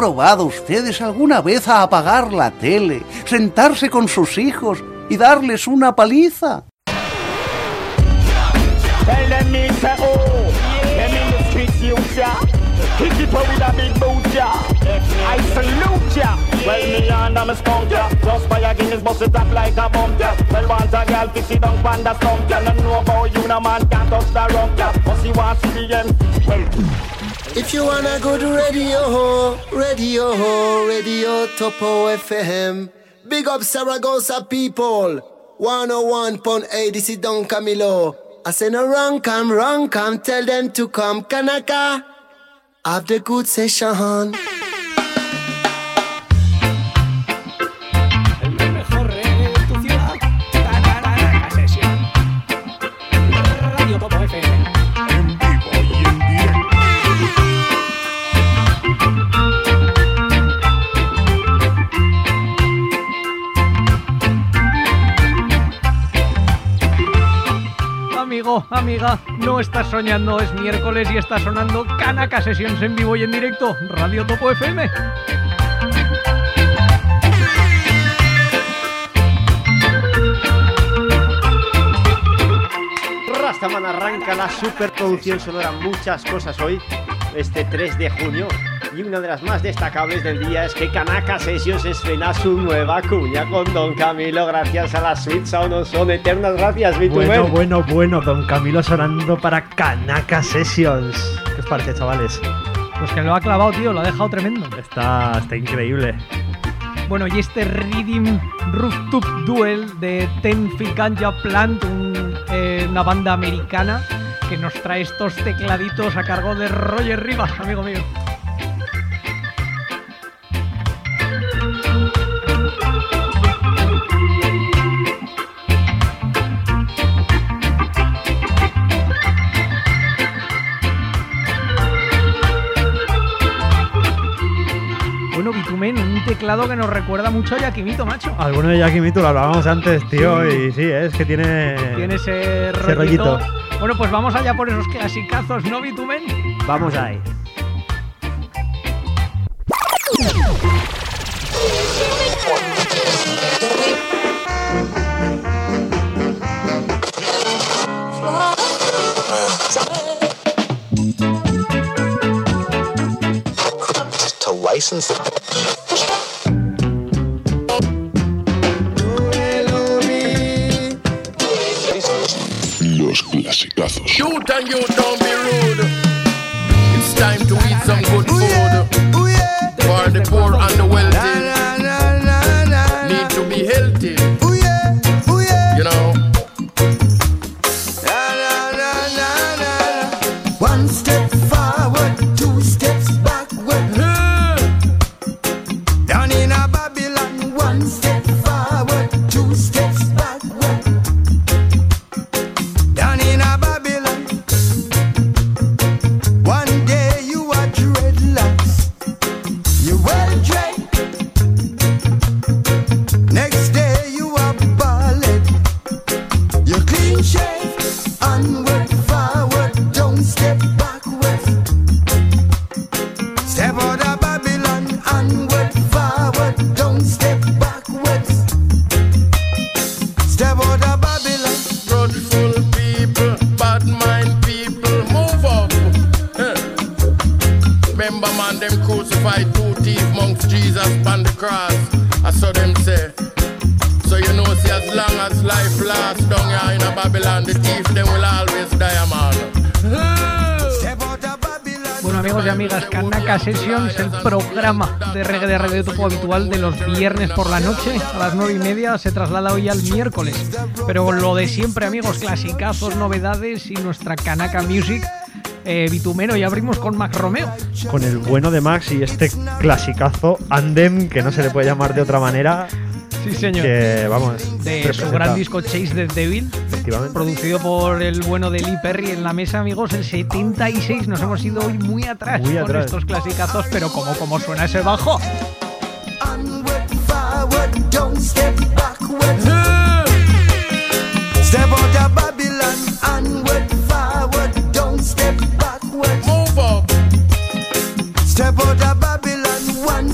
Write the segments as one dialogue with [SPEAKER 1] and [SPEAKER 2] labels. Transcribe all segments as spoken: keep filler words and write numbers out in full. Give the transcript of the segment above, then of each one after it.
[SPEAKER 1] probado ustedes alguna vez a apagar la tele, sentarse con sus hijos y darles una paliza?
[SPEAKER 2] If you wanna go to radio, radio, radio Topo F M. Big up Saragossa people. one oh one point eight, this is Don Camilo. I say no wrong come, wrong come, tell them to come. Kanaka, have the good session.
[SPEAKER 3] El mejor reggae de tu ciudad. Kanaka Session. Radio Topo F M.
[SPEAKER 4] En vivo y en directo.
[SPEAKER 3] Amigo, amiga, no estás soñando, es miércoles y está sonando Kanaka Sessions en vivo y en directo, Radio Topo F M.
[SPEAKER 5] Rastaman arranca la superproducción sonora, muchas cosas hoy, este tres de junio. Y una de las más destacables del día es que Kanaka Sessions estrena su nueva cuña con Don Camilo, gracias a la Sweet Sound. Son eternas gracias, Bitumen.
[SPEAKER 6] Bueno, bueno, bueno, Don Camilo sonando para Kanaka Sessions. ¿Qué os parece, chavales?
[SPEAKER 3] Pues que lo ha clavado, tío, lo ha dejado tremendo.
[SPEAKER 6] Está, está increíble.
[SPEAKER 3] Bueno, y este Rhythm Rooftop Duel de Ten Feet Ganja Plant, un, eh, una banda americana que nos trae estos tecladitos a cargo de Roger Rivas, amigo mío. Bueno, Bitumen, un teclado que nos recuerda mucho a Yakimito, macho.
[SPEAKER 6] Alguno de Yakimito lo hablábamos antes, tío, sí. Y sí, es que tiene...
[SPEAKER 3] Tiene ese rollito.
[SPEAKER 6] ese rollito.
[SPEAKER 3] Bueno, pues vamos allá por esos clasicazos, ¿no, Bitumen?
[SPEAKER 6] Vamos ahí.
[SPEAKER 7] License.
[SPEAKER 4] Los clasicazos.
[SPEAKER 8] Shoot and you don't be rude. It's time to eat some good food. For the poor and the wealthy. Need to be healthy. You know.
[SPEAKER 2] One step forward, two steps backward. Down in a Babylon, one step forward, two steps backward. Down in a Babylon, one day you are dreadlocks, you well dread. Next day you are bald, you clean shave. Onward, forward, don't step backwards. Step out of Babylon, onward, forward, don't step backwards. Step out of Babylon.
[SPEAKER 8] Grudgeful people, bad mind people, move up. Huh. Remember man, them crucified two thieves amongst Jesus on the cross. I saw them say. So you know, see, as long as life lasts down here in a Babylon, the thief them will always die, man.
[SPEAKER 2] Step out of Babylon.
[SPEAKER 3] Bueno, amigos y amigas, Kanaka Sessions, el programa de reggae de Radio Topo habitual de los viernes por la noche a las nueve y media, se traslada hoy al miércoles. Pero lo de siempre, amigos, clasicazos, novedades y nuestra Kanaka Music. Eh, Bitumero, y abrimos con Max Romeo.
[SPEAKER 6] Con el bueno de Max y este clasicazo Andem, que no se le puede llamar de otra manera.
[SPEAKER 3] Sí, señor.
[SPEAKER 6] Que, vamos,
[SPEAKER 3] de su gran disco Chase the Devil, producido por el bueno de Lee Perry en la mesa, amigos. El setenta y seis, nos hemos ido hoy muy atrás,
[SPEAKER 6] muy
[SPEAKER 3] con
[SPEAKER 6] atrás.
[SPEAKER 3] estos clasicazos, pero como, como suena ese bajo.
[SPEAKER 2] Onward, forward, don't step backwards. Step out of Babylon, onward, forward, don't step backwards.
[SPEAKER 8] Move up.
[SPEAKER 2] Step out of Babylon, one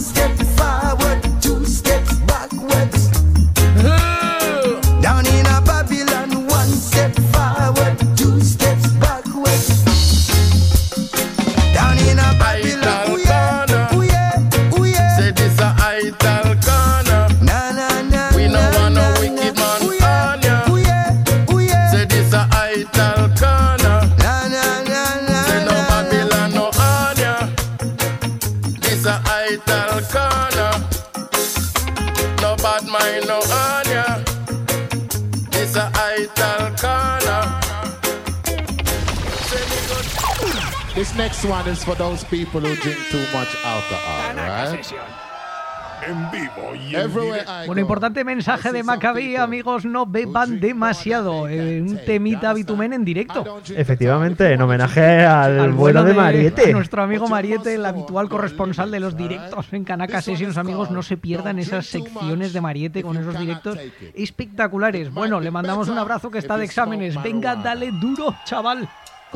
[SPEAKER 8] idle corner. No bad mind, no honor. It's a idle corner.
[SPEAKER 9] This next one is for those people who drink too much alcohol, right?
[SPEAKER 4] En vivo y en
[SPEAKER 9] Everywhere
[SPEAKER 4] directo.
[SPEAKER 9] I
[SPEAKER 3] Bueno,
[SPEAKER 9] go,
[SPEAKER 3] importante mensaje de Maccabi, amigos, no beban demasiado. Eh, un temita Bitumen en directo.
[SPEAKER 6] Efectivamente, en homenaje al,
[SPEAKER 3] Al
[SPEAKER 6] bueno de
[SPEAKER 3] a
[SPEAKER 6] Mariette.
[SPEAKER 3] nuestro amigo Mariette, el habitual corresponsal de los directos en Kanaka Sessions, amigos, no se pierdan esas secciones de Mariette con esos directos espectaculares. Bueno, le mandamos un abrazo que está de exámenes. Venga, dale duro, chaval.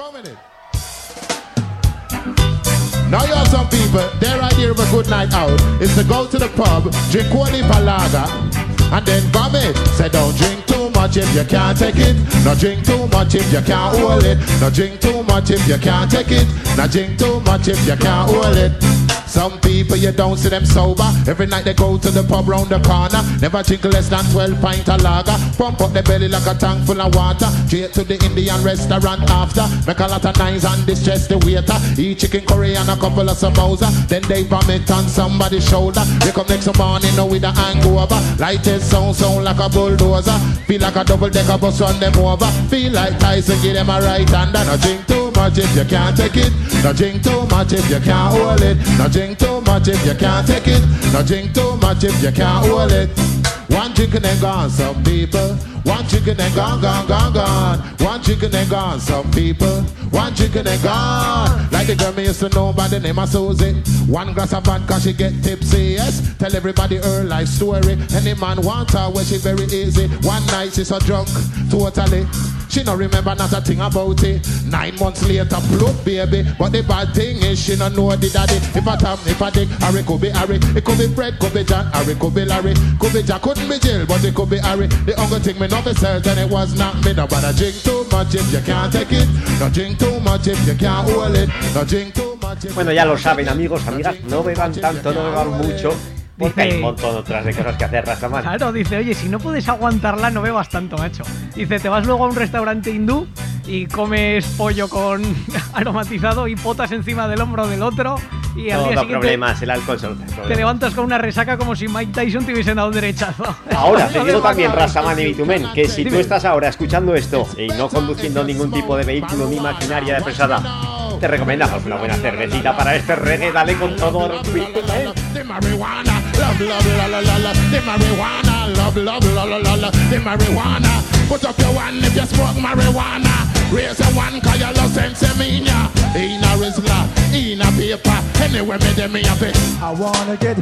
[SPEAKER 9] Now you have some people, their idea of a good night out is to go to the pub, drink one heap of lager, and then vomit. Say don't drink too much if you can't take it. No drink too much if you can't hold it. No drink too much if you can't take it. No drink too much if you can't hold it. Some people you don't see them sober. Every night they go to the pub round the corner. Never drink less than twelve pint of lager. Pump up the belly like a tank full of water. Straight to the Indian restaurant after. Make a lot of noise and distress the waiter. Eat chicken curry and a couple of samosa. Then they vomit on somebody's shoulder. They come next morning now with a hangover. Light it sound sound like a bulldozer. Feel like a double decker bus run them over. Feel like Tyson give them a right hand. And a drink too much if you can't take it. No drink too much if you can't hold it. No drink too much if you can't take it. No drink too much if you can't hold it. One drink and then gone, some people. One drink and then gone, gone, gone, gone. One drink and then gone, some people. One drink and then gone. Like the girl me used to know by the name of Susie. One glass of vodka, she get tipsy, yes. Tell everybody her life story. Any man want her where she very easy. One night she so drunk, totally. She no remember not a thing about it. Nine months later, plump baby. But the bad thing is she no know the daddy. If I tap, if I dig, Harry could be Harry. It could be Fred, could be John, Harry could be Larry. Could be Jack, couldn't be Jill, but it could be Harry. The only thing me know for certain it was not me. No, but I drink too much if you can't take it. No drink too much if you can't hold it. No drink too much if
[SPEAKER 5] Bueno, ya lo saben, amigos, amigas, no beban tanto, no beban mucho. Porque hay un montón otras de cosas que hacer, Rastaman.
[SPEAKER 3] Claro, dice, oye, si no puedes aguantarla, no bebas tanto, macho. Dice, te vas luego a un restaurante hindú y comes pollo con aromatizado y potas encima del hombro del otro y al
[SPEAKER 5] no,
[SPEAKER 3] día
[SPEAKER 5] no
[SPEAKER 3] siguiente
[SPEAKER 5] problemas, el alcohol solo
[SPEAKER 3] te levantas con una resaca como si Mike Tyson te hubiesen dado un derechazo.
[SPEAKER 5] Ahora, te digo también, Rastaman y Bitumen, que si tú estás ahora escuchando esto y no conduciendo ningún tipo de vehículo ni maquinaria de pesada, te recomendamos una buena cervecita para este reggae. Dale con todo, Bitumen.
[SPEAKER 9] the marijuana, love, love, la, la, la, la, the marijuana, love, love, la, la, la, la, the marijuana. Put up your one if you smoke marijuana. Raise a one cause you love sense in ya. In a Rizla, in a paper, anywhere me dem me happy.
[SPEAKER 10] I wanna get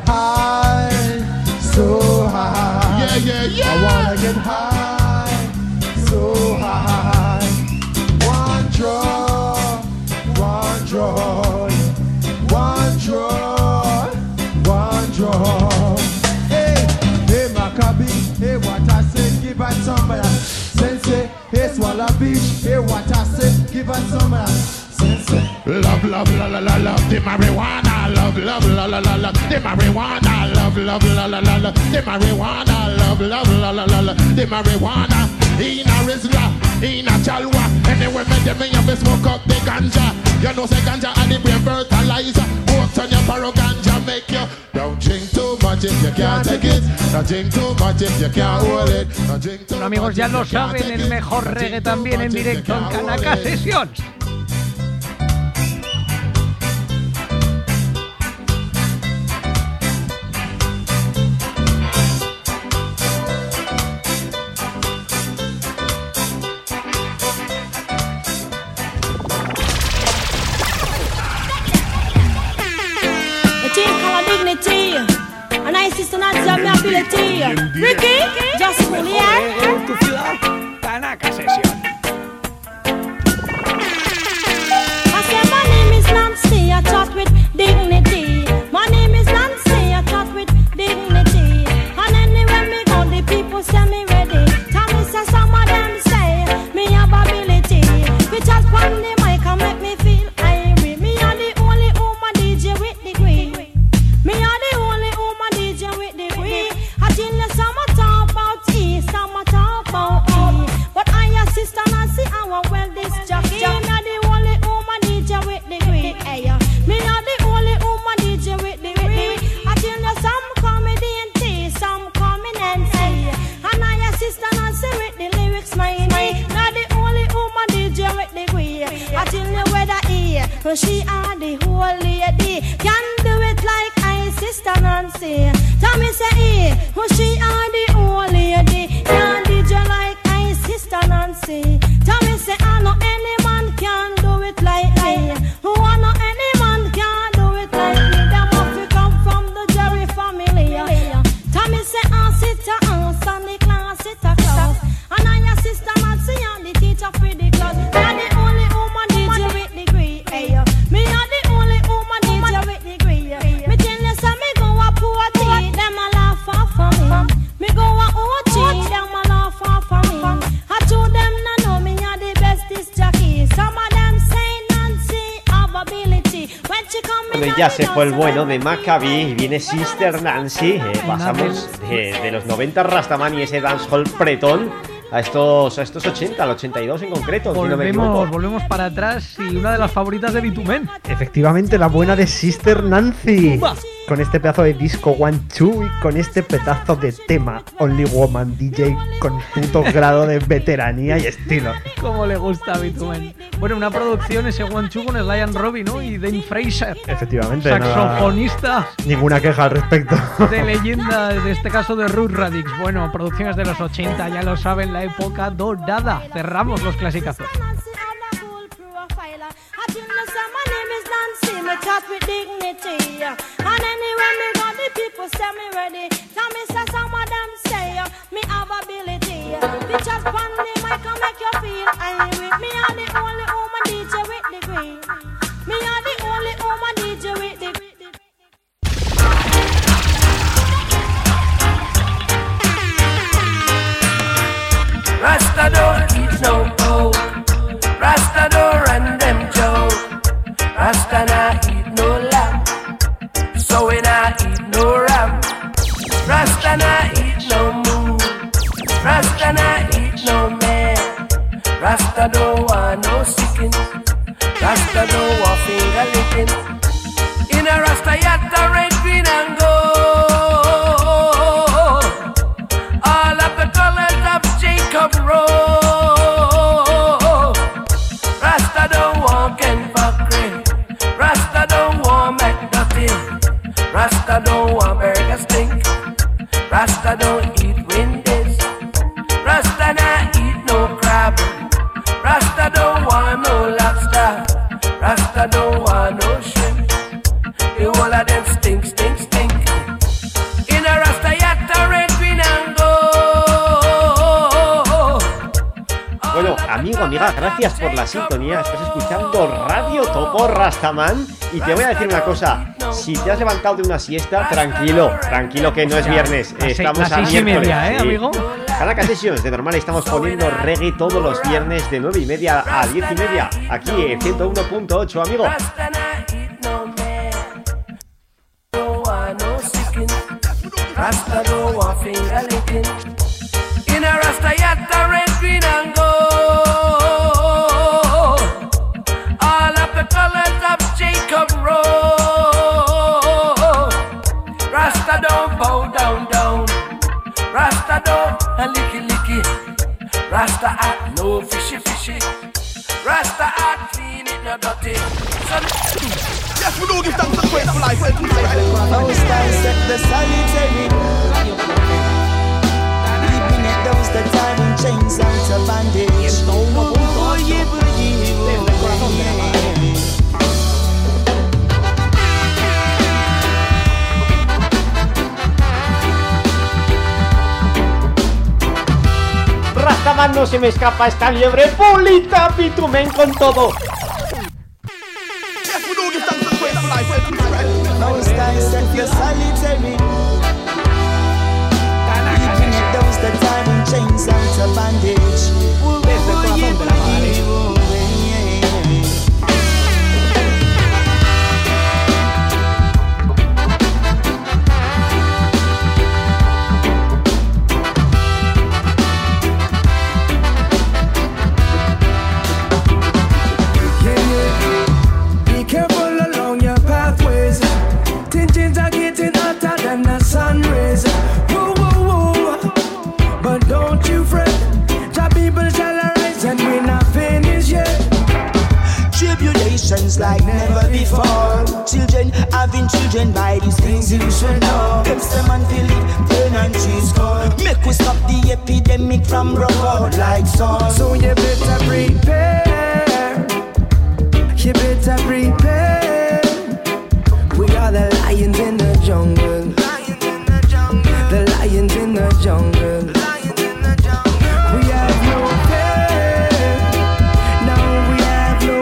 [SPEAKER 10] high, so high.
[SPEAKER 9] Yeah, yeah, yeah.
[SPEAKER 10] I wanna get high, so high. One draw, one draw, one draw, one draw. Hey, hey Maccabi, hey what I say, give us some of that. Sensei, hey Swallow Beach, hey what I say, give us some of that. Sensei.
[SPEAKER 9] Love, love, la, la, la, love, the marijuana. Love, love, la, la, la, la, the marijuana. Love, love, la, la, la, la, the marijuana. Love, love, la, la, la, la, the marijuana. In a Rizla, in a Chalwa. Anyway, me dem me have to smoke up the ganja. You know say ganja and the brain fertilizer. Works on your paro ganja make you. Don't drink too much if you can't take it. Don't drink too much if you can't hold it. Don't drink too
[SPEAKER 3] Bueno, amigos, ya lo saben, el mejor reggae también en directo en Kanaka Sessions.
[SPEAKER 11] And I insist on that my ability. Ricky, just pull here.
[SPEAKER 3] Tu ciudad, Kanaka Sessions.
[SPEAKER 11] I said my name is Nancy, I talk with dignity. My name is Nancy, I talk with dignity. And anywhere me go, the people say me ready. Tell me say some of them say me have ability. We just pan the mic and make me feel irie. Me are the only woman D J with degree. Me are the only woman D J with degree. I tell you some talk about E, some talk about E. But I assist For she are the whole lady. Can do it like I sister Nancy. Tell me say eh, who she are the whole lady. Can D J like I sister Nancy. Tell me say I know any man can do it like me. Who I know any man can do it like me. Them have to come from the Jerry family. Tell me say I sit a house and the class sit a class. And I your sister Nancy and the teacher for the class. Me are the only woman D J with degree. Hey, me are the only woman D J with degree. Me tell you say me go a party, them a laugh off for me. Me go a O T, them a laugh off for me. I told them no know me are the bestest jockey. Some of them say Nancy have ability. When she come in,
[SPEAKER 5] bueno, ya se fue el bueno de Maccabi y viene Sister Nancy. Eh, pasamos de, de los noventa Rastaman y ese dancehall pretón a estos, a estos ochenta, al ochenta y dos en concreto.
[SPEAKER 3] Volvemos, si no volvemos para atrás y una de las favoritas de Bitumen.
[SPEAKER 6] Efectivamente, la buena de Sister Nancy.
[SPEAKER 3] ¡Uba!
[SPEAKER 6] Con este pedazo de disco One Two y con este pedazo de tema Only Woman D J con puto grado de veteranía y estilo.
[SPEAKER 3] Como le gusta a Bitumen. Bueno, una producción ese One Two con Sly and Robbie, ¿no? Y Dane Fraser.
[SPEAKER 6] Efectivamente.
[SPEAKER 3] Saxofonista.
[SPEAKER 6] Nada, ninguna queja al respecto.
[SPEAKER 3] De leyenda, en este caso de Ruth Radix. Bueno, producciones de los ochenta, ya lo saben, la época dorada. Cerramos los clasicazos.
[SPEAKER 11] Me chat with dignity, and anywhere me go, the people say me ready. Tell me say some of them say me have ability. Pictures on the mic can make you feel angry. Me are the only woman D J with degree. Me are the only woman D J with degree.
[SPEAKER 12] Rasta don't eat no pork. Rasta don't run them joke. Rasta nah eat no lamb, so we nah eat no ram. Rasta nah eat no moon, Rasta nah eat no man. Rasta don't want no sickin', Rasta don't want finger licking. In a Rasta yatta red, green and gold, all of the colors of Jacob Road. Rasta don't want Ken Factory, Rasta don't want McDutty, Rasta don't want burger stink, Rasta don't eat Wendy's, Rasta nah eat no crab, Rasta don't want no lobster, Rasta don't want no shrimp. The whole of them stink, stink, stink. In a Rasta yatta red, green and gold.
[SPEAKER 5] Bueno, amigo, amiga, gracias por la sintonía. Estás escuchando Radio Topo Rastaman. Y te voy a decir una cosa. Si te has levantado de una siesta, tranquilo, tranquilo que no es viernes. Estamos a miércoles.
[SPEAKER 3] Media, ¿eh, amigo?
[SPEAKER 5] Canaca Sessions, de normal estamos poniendo reggae todos los viernes de nueve y media a diez y media. Aquí en ciento uno punto ocho, amigo.
[SPEAKER 12] Rasta don't want finger licking. In a Rasta yatta red, green and gold, all of the colors of Jacob Road. Rasta don't bow down, down. Rasta don't a licky licky. Rasta act no fishy fishy. Rasta act clean it no dirty. So
[SPEAKER 13] yes, we do give thanks to grateful life.
[SPEAKER 10] Most I set the solitary. Keeping it those the time in chains out of bandage. Oh, yeah,
[SPEAKER 5] Rastaman, no se me escapa esta liebre. Pulita Bitumen con todo.
[SPEAKER 13] Yes, we do give thanks to grateful life.
[SPEAKER 10] Most I set the solitary. Keeping it those the time in chains out of bandage. Oh, yeah,
[SPEAKER 14] just like never before. Children having children by these things you should know. Them man feel it, turn and cheese core. Make we stop the epidemic from broke out like so.
[SPEAKER 12] So you better prepare. You better prepare. We are the lions in the jungle. Lions in the jungle. The lions in the jungle. Lions in the jungle. We have no fear. No, we have no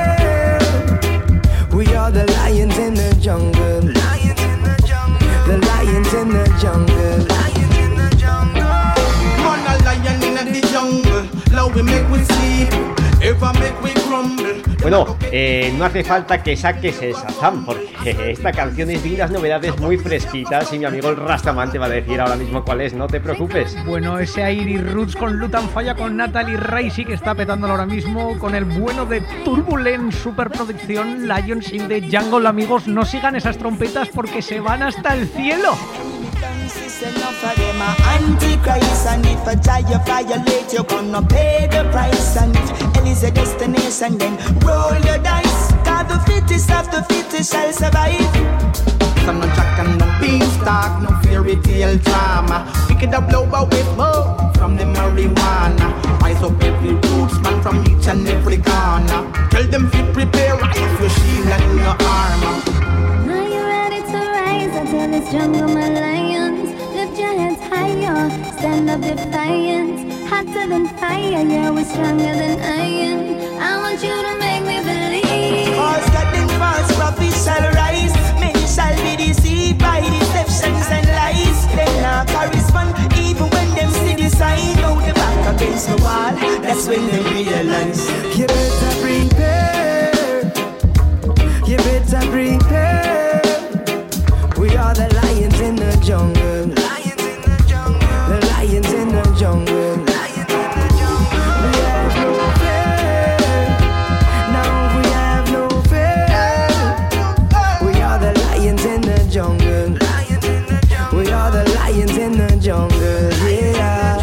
[SPEAKER 12] fear. We are the lions in the jungle. Lions in the jungle. The lions in the jungle. Lions in the jungle.
[SPEAKER 13] Man a lion in the jungle. Love we make we sleep. Ever make we crumble.
[SPEAKER 5] Bueno, eh, no hace falta que saques el Shazam, porque esta canción es de unas novedades muy fresquitas y mi amigo el Rastaman te va a decir ahora mismo cuál es, no te preocupes.
[SPEAKER 3] Bueno, ese Airy Roots con Lutan Falla, con Natalie Racy, que está petándolo ahora mismo, con el bueno de Turbulent superproducción, Lions in the Jungle. Amigos, no sigan esas trompetas porque se van hasta el cielo.
[SPEAKER 14] Enough of them are antichrist, and if a child you violate, you're gonna pay the price. And if hell is a destination, then roll the dice. Cause the fittest of the fittest shall survive.
[SPEAKER 13] So no jack and no beanstalk, no fairy tale drama. Pick it up low but with more from the marijuana. Rise up every roots man from each and every corner. Tell them to prepare, rise your shield and your armor.
[SPEAKER 15] Are you ready to rise until this jungle, my lions? Lift your heads higher, stand up defiant. Hotter than fire, yeah, we're stronger than iron. I want you to make me believe.
[SPEAKER 14] False God and false prophets shall rise. Many shall be deceived by deceptions and lies. They not correspond even when them see the sign. Now the back against the wall, that's when they realize.
[SPEAKER 12] You better prepare. You better prepare. We are the lions in the jungle. Lions in the jungle. The lions in the jungle. Lions in the jungle. We have no fear. No, we have no fear. We are the lions in the jungle. Lions in the jungle. We are the lions in the jungle. Yeah.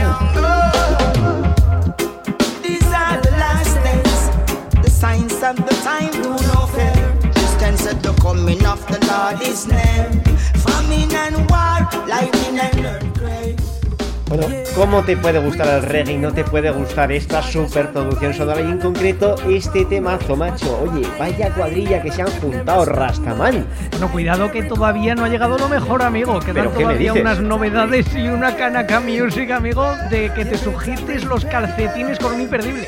[SPEAKER 14] These are the last days. The signs of the time do no fear. Distance at the coming of the Lord is near. Famine and war, lightning and earthquake.
[SPEAKER 5] Bueno, ¿cómo te puede gustar el reggae y no te puede gustar esta superproducción sonora y en concreto este temazo, macho? Oye, vaya cuadrilla que se han juntado, Rastaman.
[SPEAKER 3] Bueno, cuidado que todavía no ha llegado lo mejor, amigo. Quedan todavía unas novedades y una Kanaka Music, amigo, de que te sujetes los calcetines con un imperdible.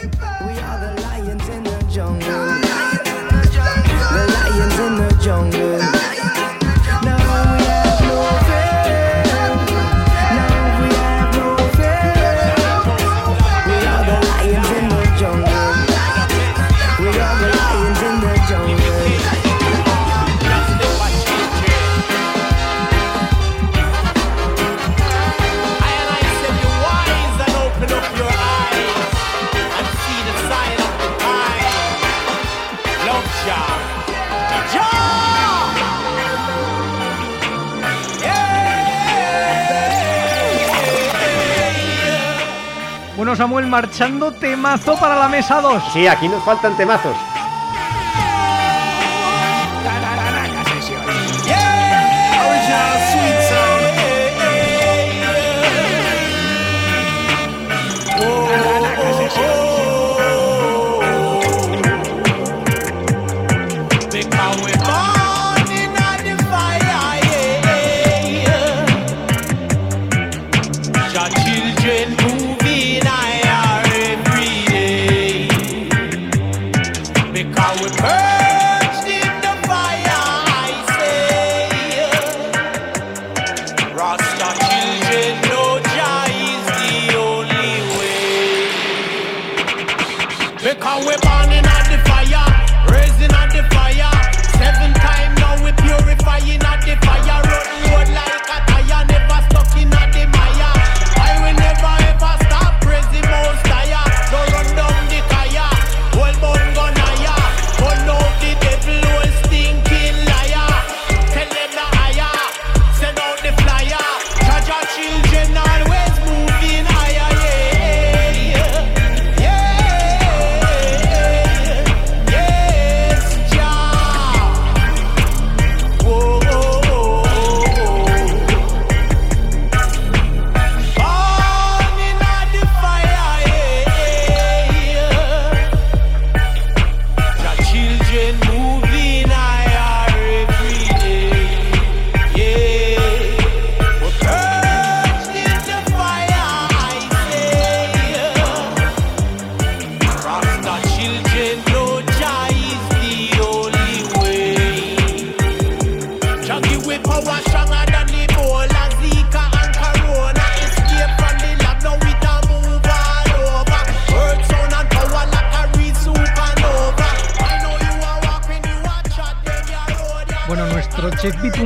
[SPEAKER 3] Bueno, Samuel, marchando, temazo para la mesa dos.
[SPEAKER 5] Sí, aquí nos faltan temazos.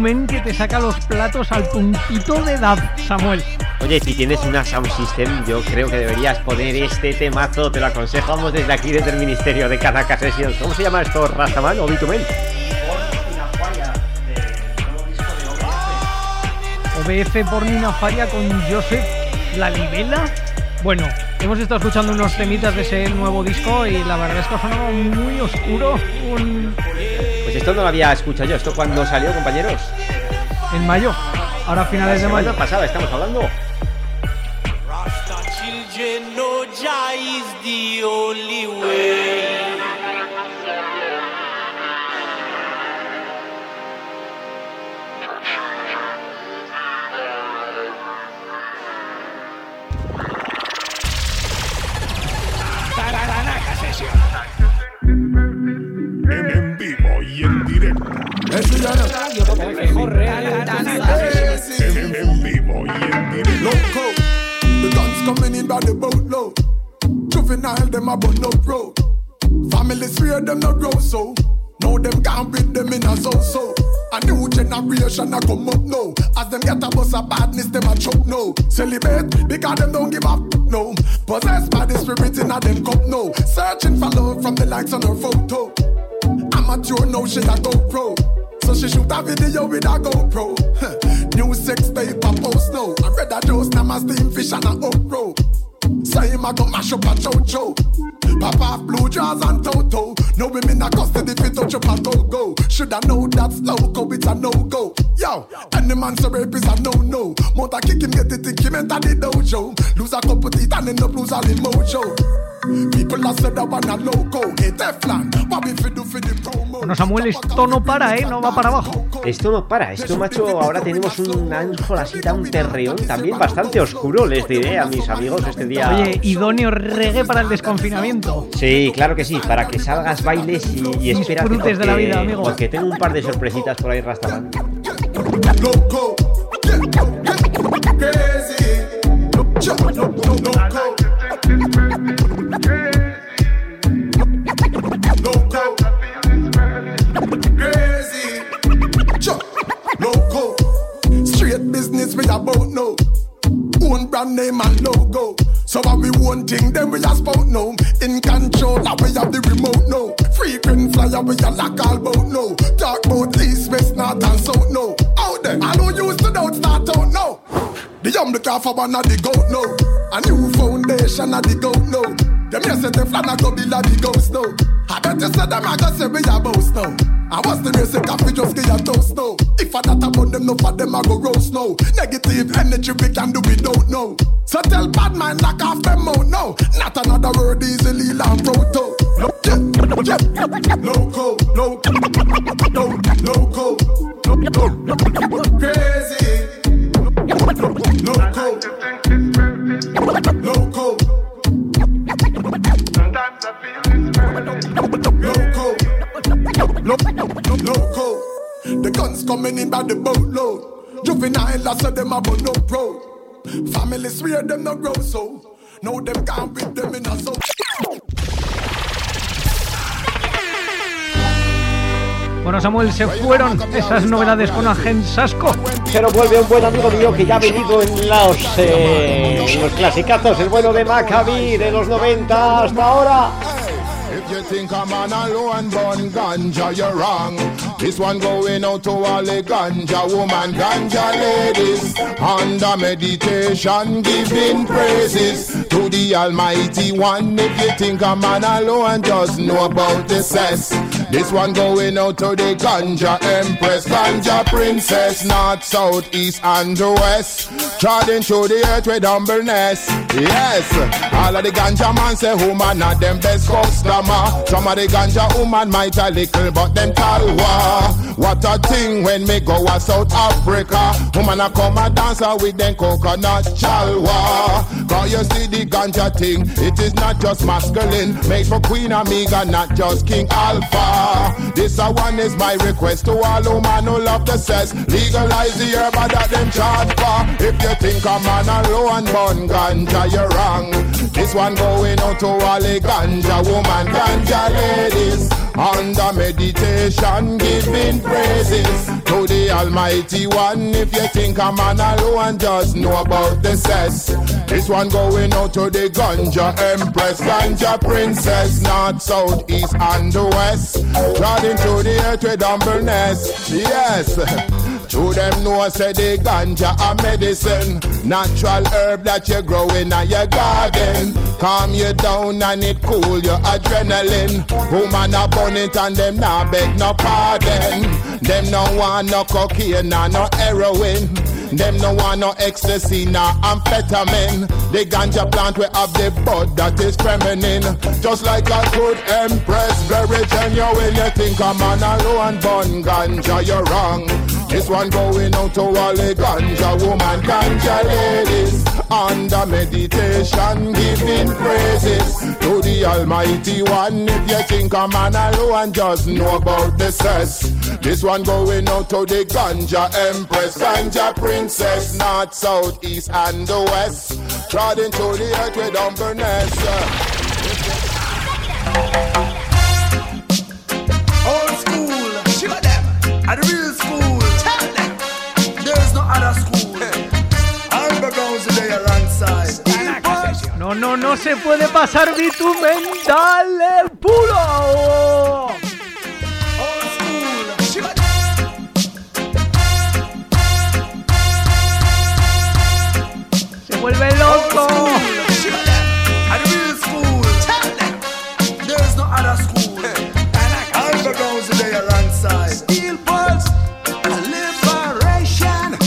[SPEAKER 3] volumen que te saca los platos al puntito de edad, Samuel.
[SPEAKER 5] Oye, si tienes una sound system, yo creo que deberías poner este temazo. Te lo aconsejamos desde aquí, desde el Ministerio de Kanaka Sessions. ¿Cómo se llama esto? ¿Rastaman o Bitumen?
[SPEAKER 3] O B F por Nina Faria con Joseph La Libela. Bueno, hemos estado escuchando unos temitas de ese nuevo disco y la verdad es que ha sonado muy oscuro. Un...
[SPEAKER 5] Pues esto no lo había escuchado yo. ¿Esto cuándo salió, compañeros?
[SPEAKER 3] En mayo. Ahora a finales de mayo.
[SPEAKER 5] La semana pasada estamos hablando.
[SPEAKER 4] En vivo y en directo. En, en vivo y en directo.
[SPEAKER 10] The guns coming in by the boatload. Juvenile them a but no road. Families fear them no grow so. Now them can't beat them in a so-so. A new generation a come up now. As them get a bus of badness, them a choke now. Celebrate because them don't give up no. Possessed by the spirit in a them cup now. Searching for love from the likes on her photo. Amateur now she a go pro. So she shoot a video with a GoPro. New sex tape a post now. I read a dose now my steam fish and a upro. Say him a go mash up a chow-chow. Pop off blue jaws and toto. No women a custody fit touch up a go-go. Shoulda know that's loco, it's a no-go. Yo, any man so rape is a no-no. Mount a kick him, get it, think him enter the dojo. Lose a couple teeth and end up lose all the mojo. People are said that one a loco. Hey Teflon, what we fi do for the promo?
[SPEAKER 3] Bueno, Samuel, esto no para, ¿eh? No va para abajo.
[SPEAKER 5] Esto no para, esto, macho, ahora tenemos un ángel así, un terreón también bastante oscuro, les diré a mis amigos este día.
[SPEAKER 3] Oye, idóneo reggae para el desconfinamiento.
[SPEAKER 5] Sí, claro que sí, para que salgas, bailes y, y espérate.
[SPEAKER 3] Disfrutes de la vida, amigo.
[SPEAKER 5] Porque tengo un par de sorpresitas por ahí, Rastaman.
[SPEAKER 10] Loco, crazy, loco, straight business we about no. Own brand name and logo. So when we one thing, then we a spout no. In control, now we have the remote no. Frequent flyer, we a lock all bout no. Talk about east, west, north and south no. Out there, all who used to don't start out no. The humble car for one of the goat no. A new foundation of the goat no. Them here say the flan a go build a the ghost no. I bet you say them a go say we a boss no. And what's the race if we just get a toast no. If I not about them, no for them a go roast no. Negative energy we can do we don't know. So tell bad man knock off them out no. Not another word easily land proto. Yeah, yeah. Loco, loco, loco, loco, crazy. Loco, loco, loco. Loco, loco. The guns coming in by the boatload. Juvenile, I said them about no pro. Family swear them no grow so. Now them can't beat them in a so.
[SPEAKER 3] Bueno, Samuel, se fueron esas novedades con Agent Sasco.
[SPEAKER 5] Pero vuelve un buen amigo mío que ya ha venido en los, eh, en los clasicazos, el bueno de Maccabi de los noventa hasta ahora.
[SPEAKER 8] If you think a man alone born ganja, you're wrong. This one going out to all the ganja woman, ganja ladies. Under meditation, giving praises to the Almighty One. If you think a man alone just know about the cess. This one going out to the ganja empress, ganja princess, north, south, east and west. Trotting through the earth with humbleness. Yes, all of the ganja man say woman are them best customer. Some of the ganja woman might a little, but them talwa. What a thing when me go a South Africa. Woman a come a dancer with them coconut chalwa. Cause you see the ganja thing, it is not just masculine. Made for Queen Amiga, not just King Alpha. This a one is my request to all woman who love the cess. Legalize the herb that them charge for. If you think a man alone born ganja, you're wrong. This one going out to all the ganja woman, ganja ladies.
[SPEAKER 9] under meditation, giving praises to the Almighty One. If you think a man alone just know about the cess, this one going out to the ganja empress, ganja princess, north, south, east and the west, trotting through the earth with humbleness. Yes, to them know say the ganja a medicine, natural herb that you grow in your garden, calm you down and it cool your adrenaline. Woman a burn it and them nah beg no pardon. Them no want no cocaine nah no heroin. Them no want no ecstasy, nah amphetamine. The ganja plant we have the bud that is feminine. Just like a good empress, very genuine. You think a man alone burn ganja, you're wrong. This one going out to all the ganja woman, ganja ladies, under meditation, giving praises to the Almighty One. If you think a man alone just know about the cess, this one going out to the ganja empress, ganja princess, north, south, east and the west, trotting to the earth with humbleness.
[SPEAKER 10] Old school, shiver them, at the real school, tell them, there's no other school. Underground's there alongside.
[SPEAKER 3] No, no, no se puede pasar bitumen, dale puro.
[SPEAKER 10] Old school, shiver
[SPEAKER 3] Se vuelve loco.
[SPEAKER 10] at the real school, tell them, there's no other school. Underground's there alongside. Steel pulse, a liberation,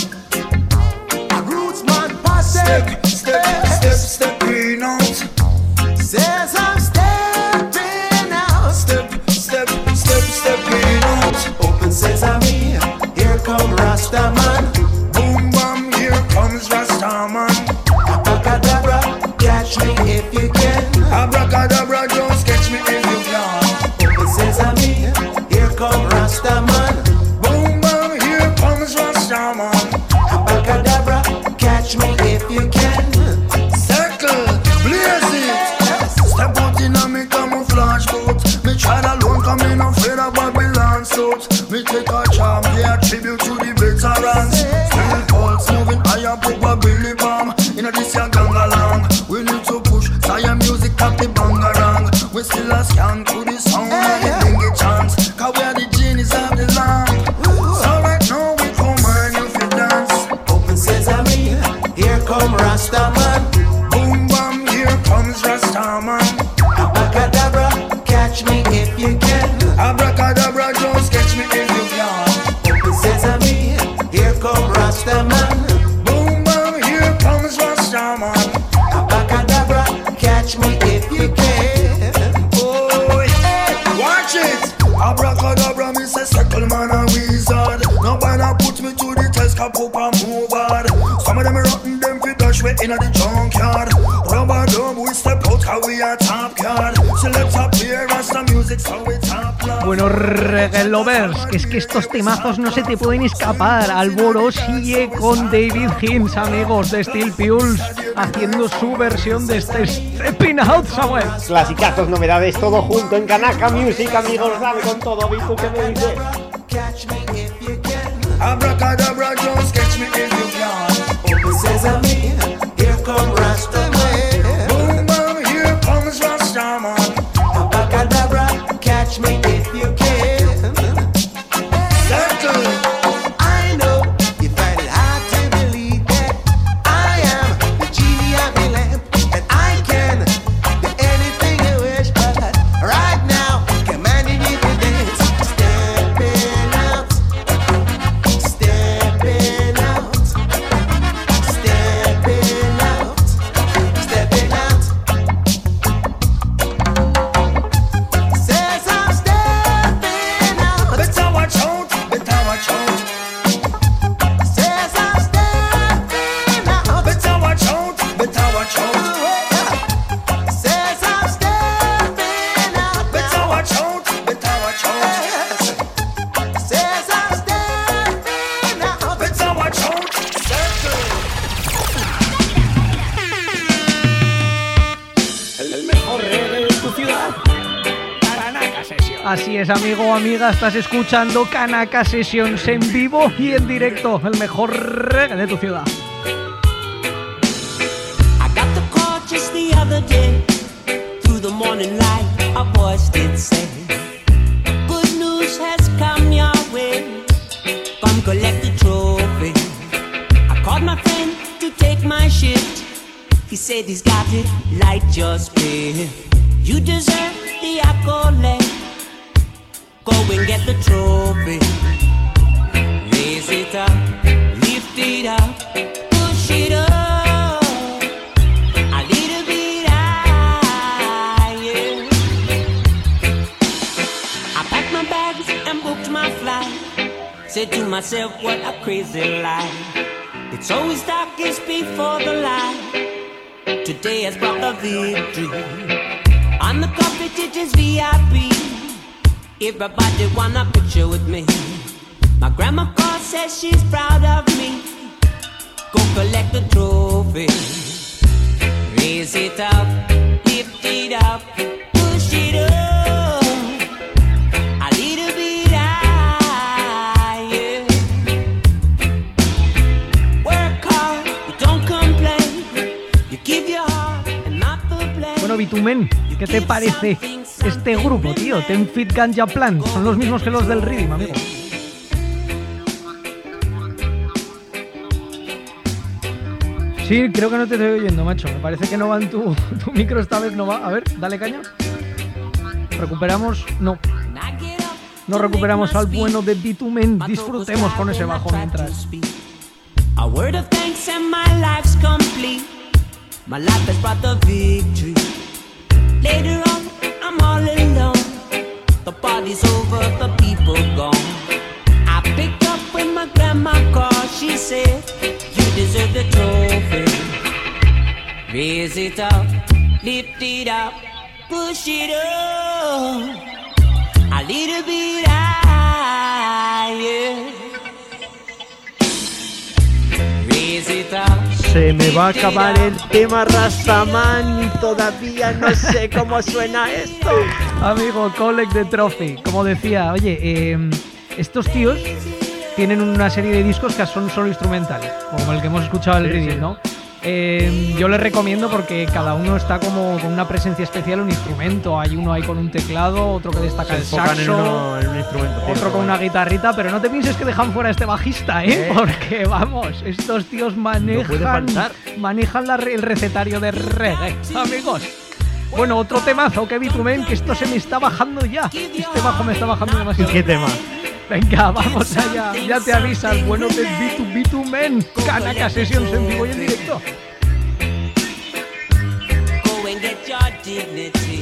[SPEAKER 10] a roots man posse. Step, step, step, stepping out. Says I'm stepping out. Step, step, step, stepping out. Open sesame, here come Rastaman. Boom bam, here comes Rastaman. Abracadabra, catch me if you can. Abracadabra, just catch me if you can. Open sesame, here come Rastaman. Boom bam, here comes Rastaman. Abracadabra, catch me if you can. Circle, blaze it. Step out in a me camouflage coat. Me try alone, come in afraid of Babylon suit. Me take a charm, pay a tribute to the veterans. Still pulse moving higher, probably bomb. In a this young gang along, we need to push Zion music, tap the bangarang. We still a scan to the sound and the dingy chants. Cause we are the genies of the land. So right now we come and you feel dance. Open sesame, here come Rastaman. Boom bam, here comes Rastaman. Abracadabra, catch me if you can. Abracadabra, just catch me if you can. Open sesame, here come Rastaman. Boom bam, here comes Rastaman. Abracadabra, catch me if you can. Oh, hey, watch it. Abracadabra, me say circle man a wizard. Nobody put me to the test, cap up and move hard. Some of them rotten, them fi dash way in the junkyard. Rubber dub, we step out, cause we are top card. Select up here, Rasta music, so we top class.
[SPEAKER 3] Bueno, reggae lovers, que es que estos temazos no se te pueden escapar. Alboro sigue con David Hinds, amigos de Steel Pulse, haciendo su versión de este Stepping Out, Samuel.
[SPEAKER 5] Clasicazos, novedades, todo junto en Kanaka Music, amigos. Dale con todo, Vitu, ¿qué me dices?
[SPEAKER 10] Abracadabra, just catch me if you can. Open sesame, here come Rastaman. Boom bam, here comes Rastaman. Abracadabra, catch me if you can. Circle. I know you find it hard to believe that I am the genie of the lamp, and I can do anything you wish, but right now, commanding you to dance. Stepping out, stepping out.
[SPEAKER 3] Así es, amigo o amiga, estás escuchando Kanaka Sessions en vivo y en directo, el mejor reggae de tu ciudad.
[SPEAKER 16] I got the call just the other day. Through the morning light, a voice did say, good news has come your way. Come collect the trophy. I called my friend to take my shift. He said he's got it, light just pay. You deserve the accolade. Go and get the trophy. Raise it up, lift it up, push it up a little bit higher. I packed my bags and booked my flight. Said to myself, what a crazy life. It's always darkest before the light. Today has brought the victory. On the carpet it is V I P. Everybody want a picture with me. My grandma call says she's proud of me. Go collect the trophy. Raise it up, lift it up, push it up a little bit higher. Work hard, don't complain. You give your heart and not the blame.
[SPEAKER 3] Bueno, Bitumen, ¿qué te parece este grupo, tío? Ten Fit Ganja Plan. Son los mismos que los del Rhythm, amigo. Sí, creo que no te estoy oyendo, macho. Me parece que no va en tu, tu micro esta vez, no va. A ver, dale caña. Recuperamos... No. No recuperamos al bueno de Bitumen. Disfrutemos con ese bajo mientras.
[SPEAKER 16] A word of thanks and my life's complete. My life has brought the victory. Later on, I'm all alone. The party's over, the people gone. I picked up when my grandma called. She said, you deserve the trophy. Raise it up, lift it up, push it up a little bit higher. Raise it up.
[SPEAKER 6] Se me va a acabar el tema Rastaman y todavía no sé cómo suena esto.
[SPEAKER 3] Amigo, Collect the Trophy. Como decía, oye, eh, estos tíos tienen una serie de discos que son solo instrumentales, como el que hemos escuchado el
[SPEAKER 6] sí,
[SPEAKER 3] Rhythm,
[SPEAKER 6] sí.
[SPEAKER 3] ¿no? Eh, yo les recomiendo porque cada uno está como con una presencia especial, un instrumento. Hay uno ahí con un teclado, otro que destaca el saxo,
[SPEAKER 6] en uno, en un instrumento, tío,
[SPEAKER 3] otro con una guitarrita, pero no te pienses que dejan fuera a este bajista, ¿eh? ¿Eh? Porque vamos, estos tíos manejan,
[SPEAKER 6] no
[SPEAKER 3] manejan la, el recetario de reggae, amigos. Bueno, otro temazo que Bitumen, que esto se me está bajando ya. Este bajo me está bajando demasiado.
[SPEAKER 6] ¿Y qué tema?
[SPEAKER 3] Venga, vamos allá. Ya te avisas, bueno de Bitumen. Kanaka Sessions en vivo y en directo.
[SPEAKER 16] Go and get your dignity.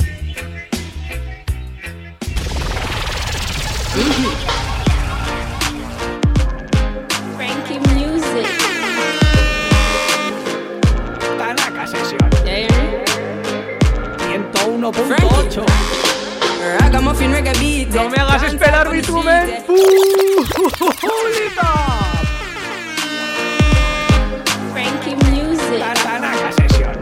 [SPEAKER 11] Frankie Music.
[SPEAKER 3] Kanaka Sessions. ciento uno punto ocho. No me hagas esperar, Bitumen.
[SPEAKER 11] Frankie Music.
[SPEAKER 3] Kanaka Sessions.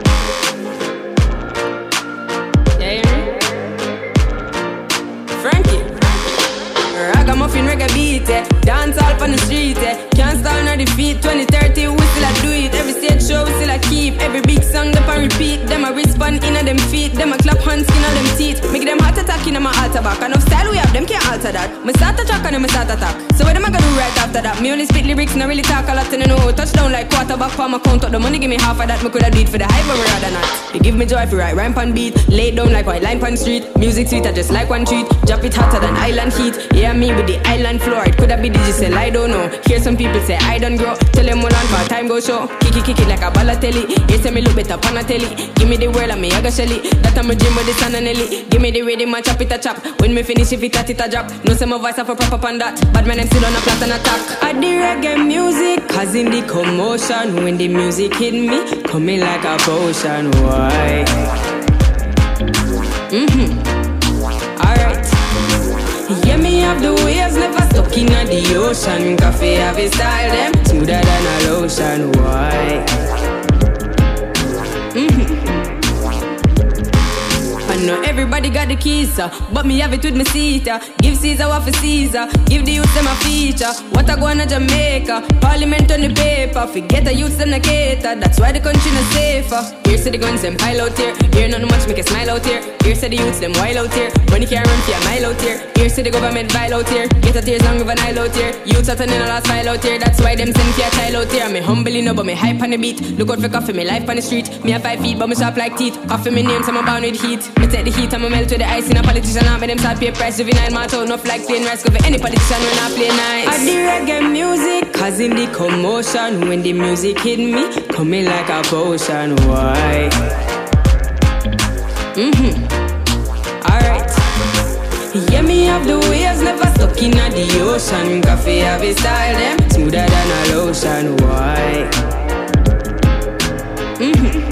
[SPEAKER 17] Frankie. Ragamuffin reggae beat, eh. Dance all on the street, eh. Can't stand on the feet. twenty thirty, we still a do it. Every stage show we still a keep. Every big song them a repeat. Them a respond in a them feet. Them a clap hands in a them teeth. Make them heart attack in a my altar back. Enough style we have, them can't alter that. Me start a track and them start attack. So what am I gonna do right after that? Me only spit lyrics, not really talk a lot and I know. Touchdown like quarterback for my count up the money, give me half of that. Me coulda do it for the hype, but rather not. You give me joy if you write rhyme pan beat. Lay down like white line pan street. Music sweet, I just like one treat. Drop it hotter than island heat. Yeah, me with the island floor. It coulda be digital, I don't know. Hear some people say I don't grow. Tell them all on for time go show. Kick it, kick it like a ballatelli. You say me look better pan a telly. Give me the world and me I go shelly. That I'm a dream with the sun and Nelly. Give me the rhythm and chop it a chop. When me finish if it at it a drop. No say my voice have a proper pan that. But man I'm still on a flat and attack. I the reggae music, causing the commotion. When the music hit me, coming like a potion. Why? Mm-hmm. Alright. Yeah, me have the waves, never stuck in the ocean. Coffee have a style, them smoother than a lotion. Why? Mm-hmm. I know everybody Everybody got the keys, uh, but me have it with me seat. Uh. Give Caesar what for Caesar, give the youths them a feature. What I go on to Jamaica, Parliament on the paper. Forget the youths them the cater, that's why the country not safer. Here say the guns them pile out here, here nothing much make a smile out here. Here say the youths them wild out here, money can't run for a mile out here. Here say the government vile out here, get a tears long of an aisle out here. Youths are turning a last file out here, that's why them send for a child out here. Me humbly know but me hype on the beat, look out for coffee, me life on the street. Me have five feet but me sharp like teeth, coffee me name so I'm bound with heat. Me take the heat and me melt with the ice in a politician and me them start pay price. Juvenile man out enough like plain rice, go for any politician when I play nice. I do reggae music, cause in the commotion, when the music hit me, coming like a potion, why? Mm-hmm, alright. Yeah, me have the waves, never stuck in the ocean. Coffee have a style, them smoother than a lotion, why? Mm-hmm.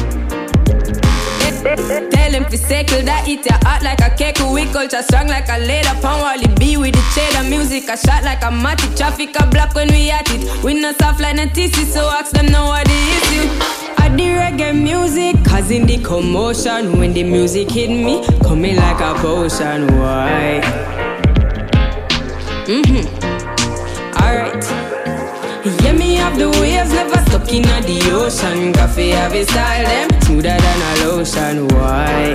[SPEAKER 17] Tell them to circle that eat ya hot like a cake. We culture strong like a leather. Pound Wally B with the cheddar. Music a shot like a matic. Traffic a block when we at it. We not soft like a T C, so ask them now what the issue. I the reggae music, cause in the commotion, when the music hit me, coming like a potion, why? Mm-hmm, alright. Yeah, me have the waves, never stuck in the ocean. Coffee have a style, them smoother than a lotion, why?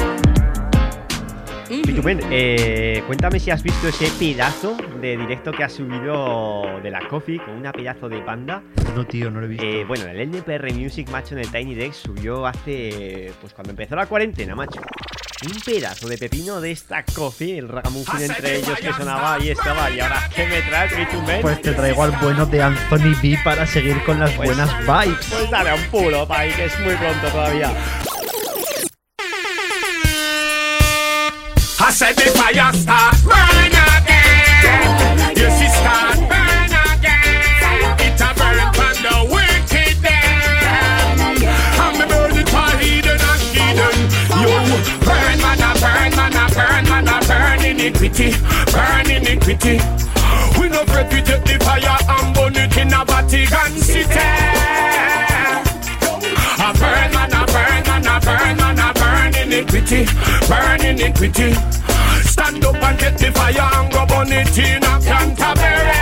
[SPEAKER 5] Bitumen, eh, cuéntame si has visto ese pedazo de directo que ha subido de la Coffee con una pedazo de banda.
[SPEAKER 6] No, tío, no lo he visto.
[SPEAKER 5] Eh, bueno, el N P R Music, macho, en el Tiny Desk subió hace... pues cuando empezó la cuarentena, macho. Un pedazo de pepino de esta Coffee, el ragamuffin entre ellos que sonaba y estaba. Y ahora, ¿qué me traes, Bitumen?
[SPEAKER 6] Pues te traigo al bueno de Anthony B para seguir con las
[SPEAKER 5] pues,
[SPEAKER 6] buenas vibes.
[SPEAKER 5] Pues dale un pulo, pai, que es muy pronto todavía.
[SPEAKER 18] I said the fire start burn again. Yes, it start burn again. It a burn from the wicked them. And me burn it for heathen and heathen. Yo, burn man a burn man a burn man a burn iniquity, burn iniquity. We no afraid to take the fire and burn it in a Vatican City. A burn man a burn man a burn man a burn iniquity, burn iniquity. Stand up and get the fire and go burn it in a Canterbury.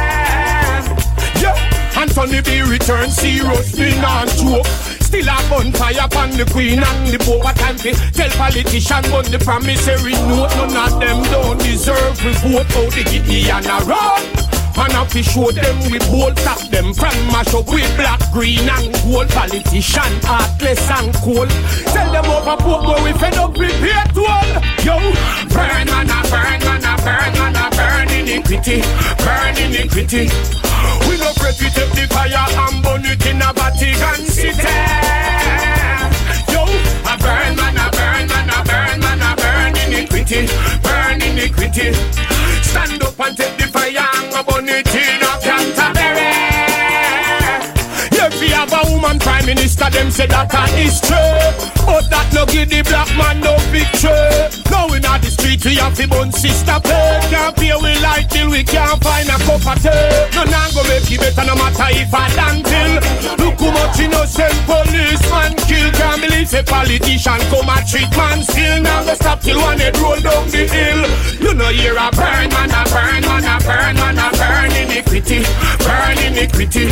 [SPEAKER 18] Yeah, Anthony B return serious, me non joke. Still a bonfire upon the Queen and the Pope. What time to tell politicians on the promissory note? None of them don't deserve to vote out the Gideon a run. And if we show them we bold stop them from mash up with black, green and gold. Politician, heartless and cold. Tell them over poke where we fed up with petrol. Yo, burn man a burn man a burn man a burn iniquity, burn iniquity. We no afraid to take the fire and burn it in a Vatican City. Yo, a burn man a burn man a burn man a burn iniquity, burn iniquity. Stand up and take the fire and burn it in a Canterbury. If we have a woman prime minister, them say that a history, but that no give the black man no picture. Now in the street we have the bun sister pay. Can't pay we light till we can't find a cup of tea. No nah go make it better no matter if I land till. Look how much innocent policeman kill. Can't believe a politician come a treat man still. Now go stop till one head roll down the hill. You know you're a burn man a burn man a burn man a burn iniquity, burn iniquity.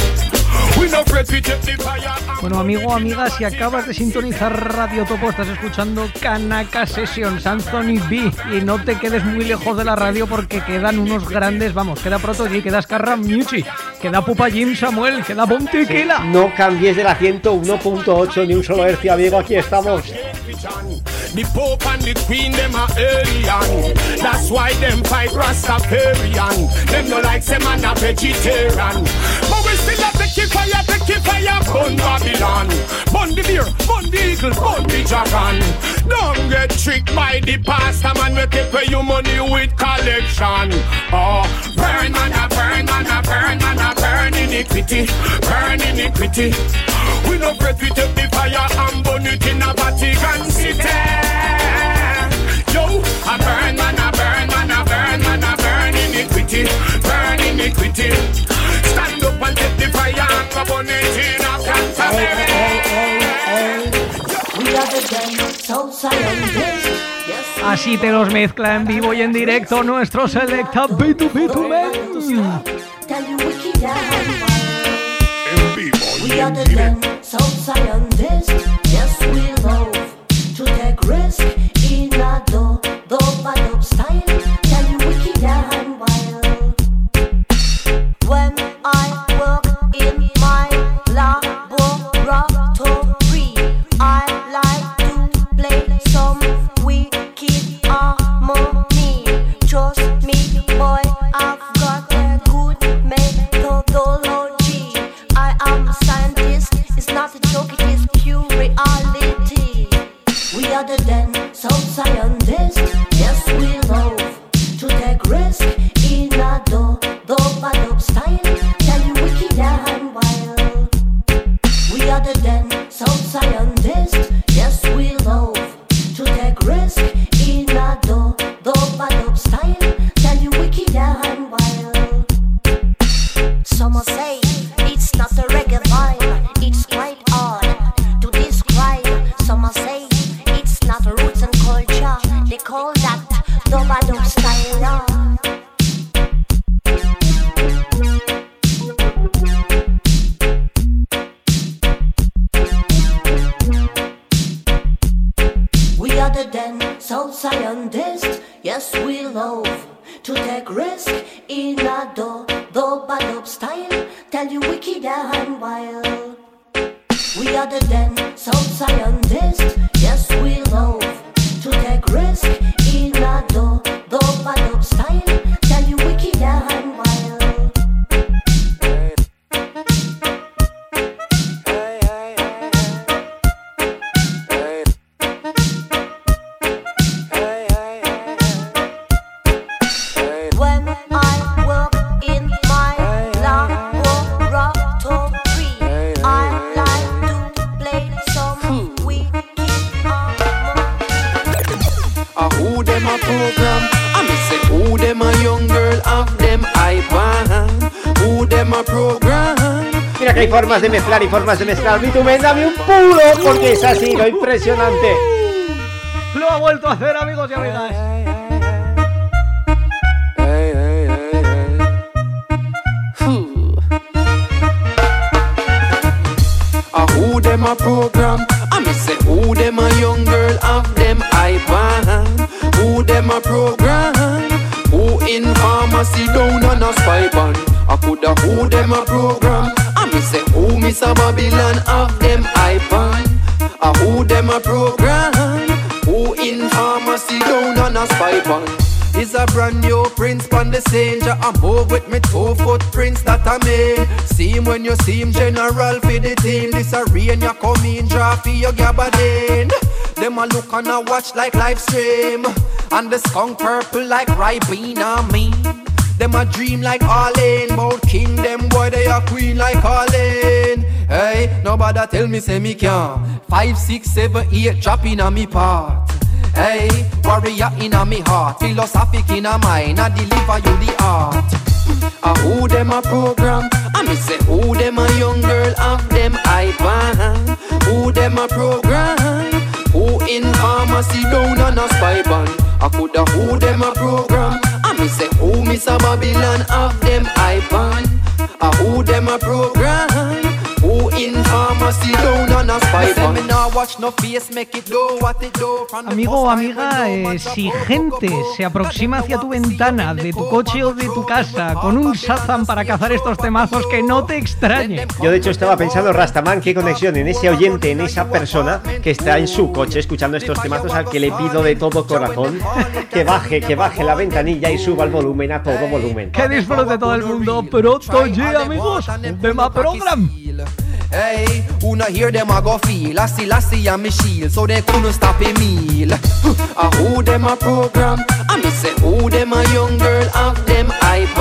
[SPEAKER 3] Bueno, amigo, amiga, si acabas de sintonizar Radio Topo, estás escuchando Kanaka Sessions, Anthony B. Y no te quedes muy lejos de la radio porque quedan unos grandes, vamos, queda Protody, queda Scarra Mucci, queda Pupa Jim Samuel, queda Bontequila.
[SPEAKER 5] Sí, no cambies de la ciento uno punto ocho ni un solo hercio, amigo, aquí estamos.
[SPEAKER 18] The Pope and the Queen, them are alien. That's why them fight Rastafarian. Them no like them and a vegetarian. But we still have to keep fire, to keep fire. Burn Babylon, burn the beer, burn the eagle, burn the dragon. Don't get tricked by the pastor man. We take away your money with collection. Oh, burn man a burn man a burn man a burn iniquity, burn iniquity. We no afraid we take the fire and burn it in a Vatican City. Yo, a burn man, a burn man, a burn man, a burn iniquity, burn iniquity. Stand up and take the fire and go burn it in a Canterbury.
[SPEAKER 19] Hey, hey, hey, hey. We are the damn South scientists.
[SPEAKER 3] Así te los mezcla en vivo y en directo nuestro Selecta B dos B dos Man.
[SPEAKER 4] En vivo y en directo.
[SPEAKER 11] Yes, we love to take risk in a do, do, bad style. Tell you wicked and wild. When I work in my laboratory, I like to play some wicked harmony. Trust me, boy, I've got a good methodology. I am a scientist, it's not a joke, it is pure reality. We are the den, some scientists. Yes, we love to take risk in a do, do, bad style. Tell you wicked and wild. We are the den, some scientists. Yes, we love to take risk in a do, do, bad style. Tell you wicked and wild. Some say it's not a reggae vibe, it's quite hard to describe. Some say it's not a roots and culture, they call that the bad style. We are the den, soul scientists. Yes, we love to take risk in a do, do, bad style. Tell you wicked and wild. We are the den, soul scientists. Yes, we love to take risk in a do, do, bad style. Tell you wicked and wild. When I work in my laboratory, I like to play some wicked
[SPEAKER 12] Uh, who them a program? I me say who them a young girl of them iPad. Who them a program?
[SPEAKER 5] Mira que hay formas de mezclar y formas de mezclar. Bitumen, dame un puro porque es así, lo impresionante.
[SPEAKER 3] Lo ha vuelto a hacer, amigos y amigas.
[SPEAKER 12] Uh, who them a program? I me say who them a young girl of them iPad. Who them a program? Who in pharmacy down on a spy ban? I coulda who them a program? I me say who Miss a Babylon of them iPad. Uh, who them a program? Who in pharmacy down on a spy ban? Is a brand new prince pon the scene. I move with me two footprints that I made. See him when you see him, general for the team. This a rain you come in, draw for your gabardine. Them a look and a watch like live stream. And the skunk purple like Ribena me. Them a dream like Arlene. Bout king, them boy they a queen like Arlene. Hey, nobody tell me say me can't. Five, six, seven, eight, drop in a me part. Hey, warrior in a me heart, philosophic in a mind, I deliver you the art. Uh, who them a program? I me say who them a young girl of them iPad. Who them a program? Who in pharmacy down on a spy ban? I coulda who them a program? I me say who Miss a Babylon of them iPad. Uh, who them a program? Who in pharmacy down on a spy ban? Me nah watch no face, make it do what it do.
[SPEAKER 3] Amigo o amiga, eh, si gente se aproxima hacia tu ventana, de tu coche o de tu casa, con un Shazam para cazar estos temazos, que no te extrañe.
[SPEAKER 5] Yo de hecho estaba pensando, Rastaman, qué conexión en ese oyente, en esa persona que está en su coche escuchando estos temazos, al que le pido de todo corazón que baje, que baje la ventanilla y suba el volumen a todo volumen.
[SPEAKER 3] Que disfrute todo el mundo. Pronto, yeah, amigos, un tema program.
[SPEAKER 12] Hey, who not hear them I go feel Lassie, lassie and me shield so they couldn't stop a meal. uh, Who them a program? I me say who them a young girl of them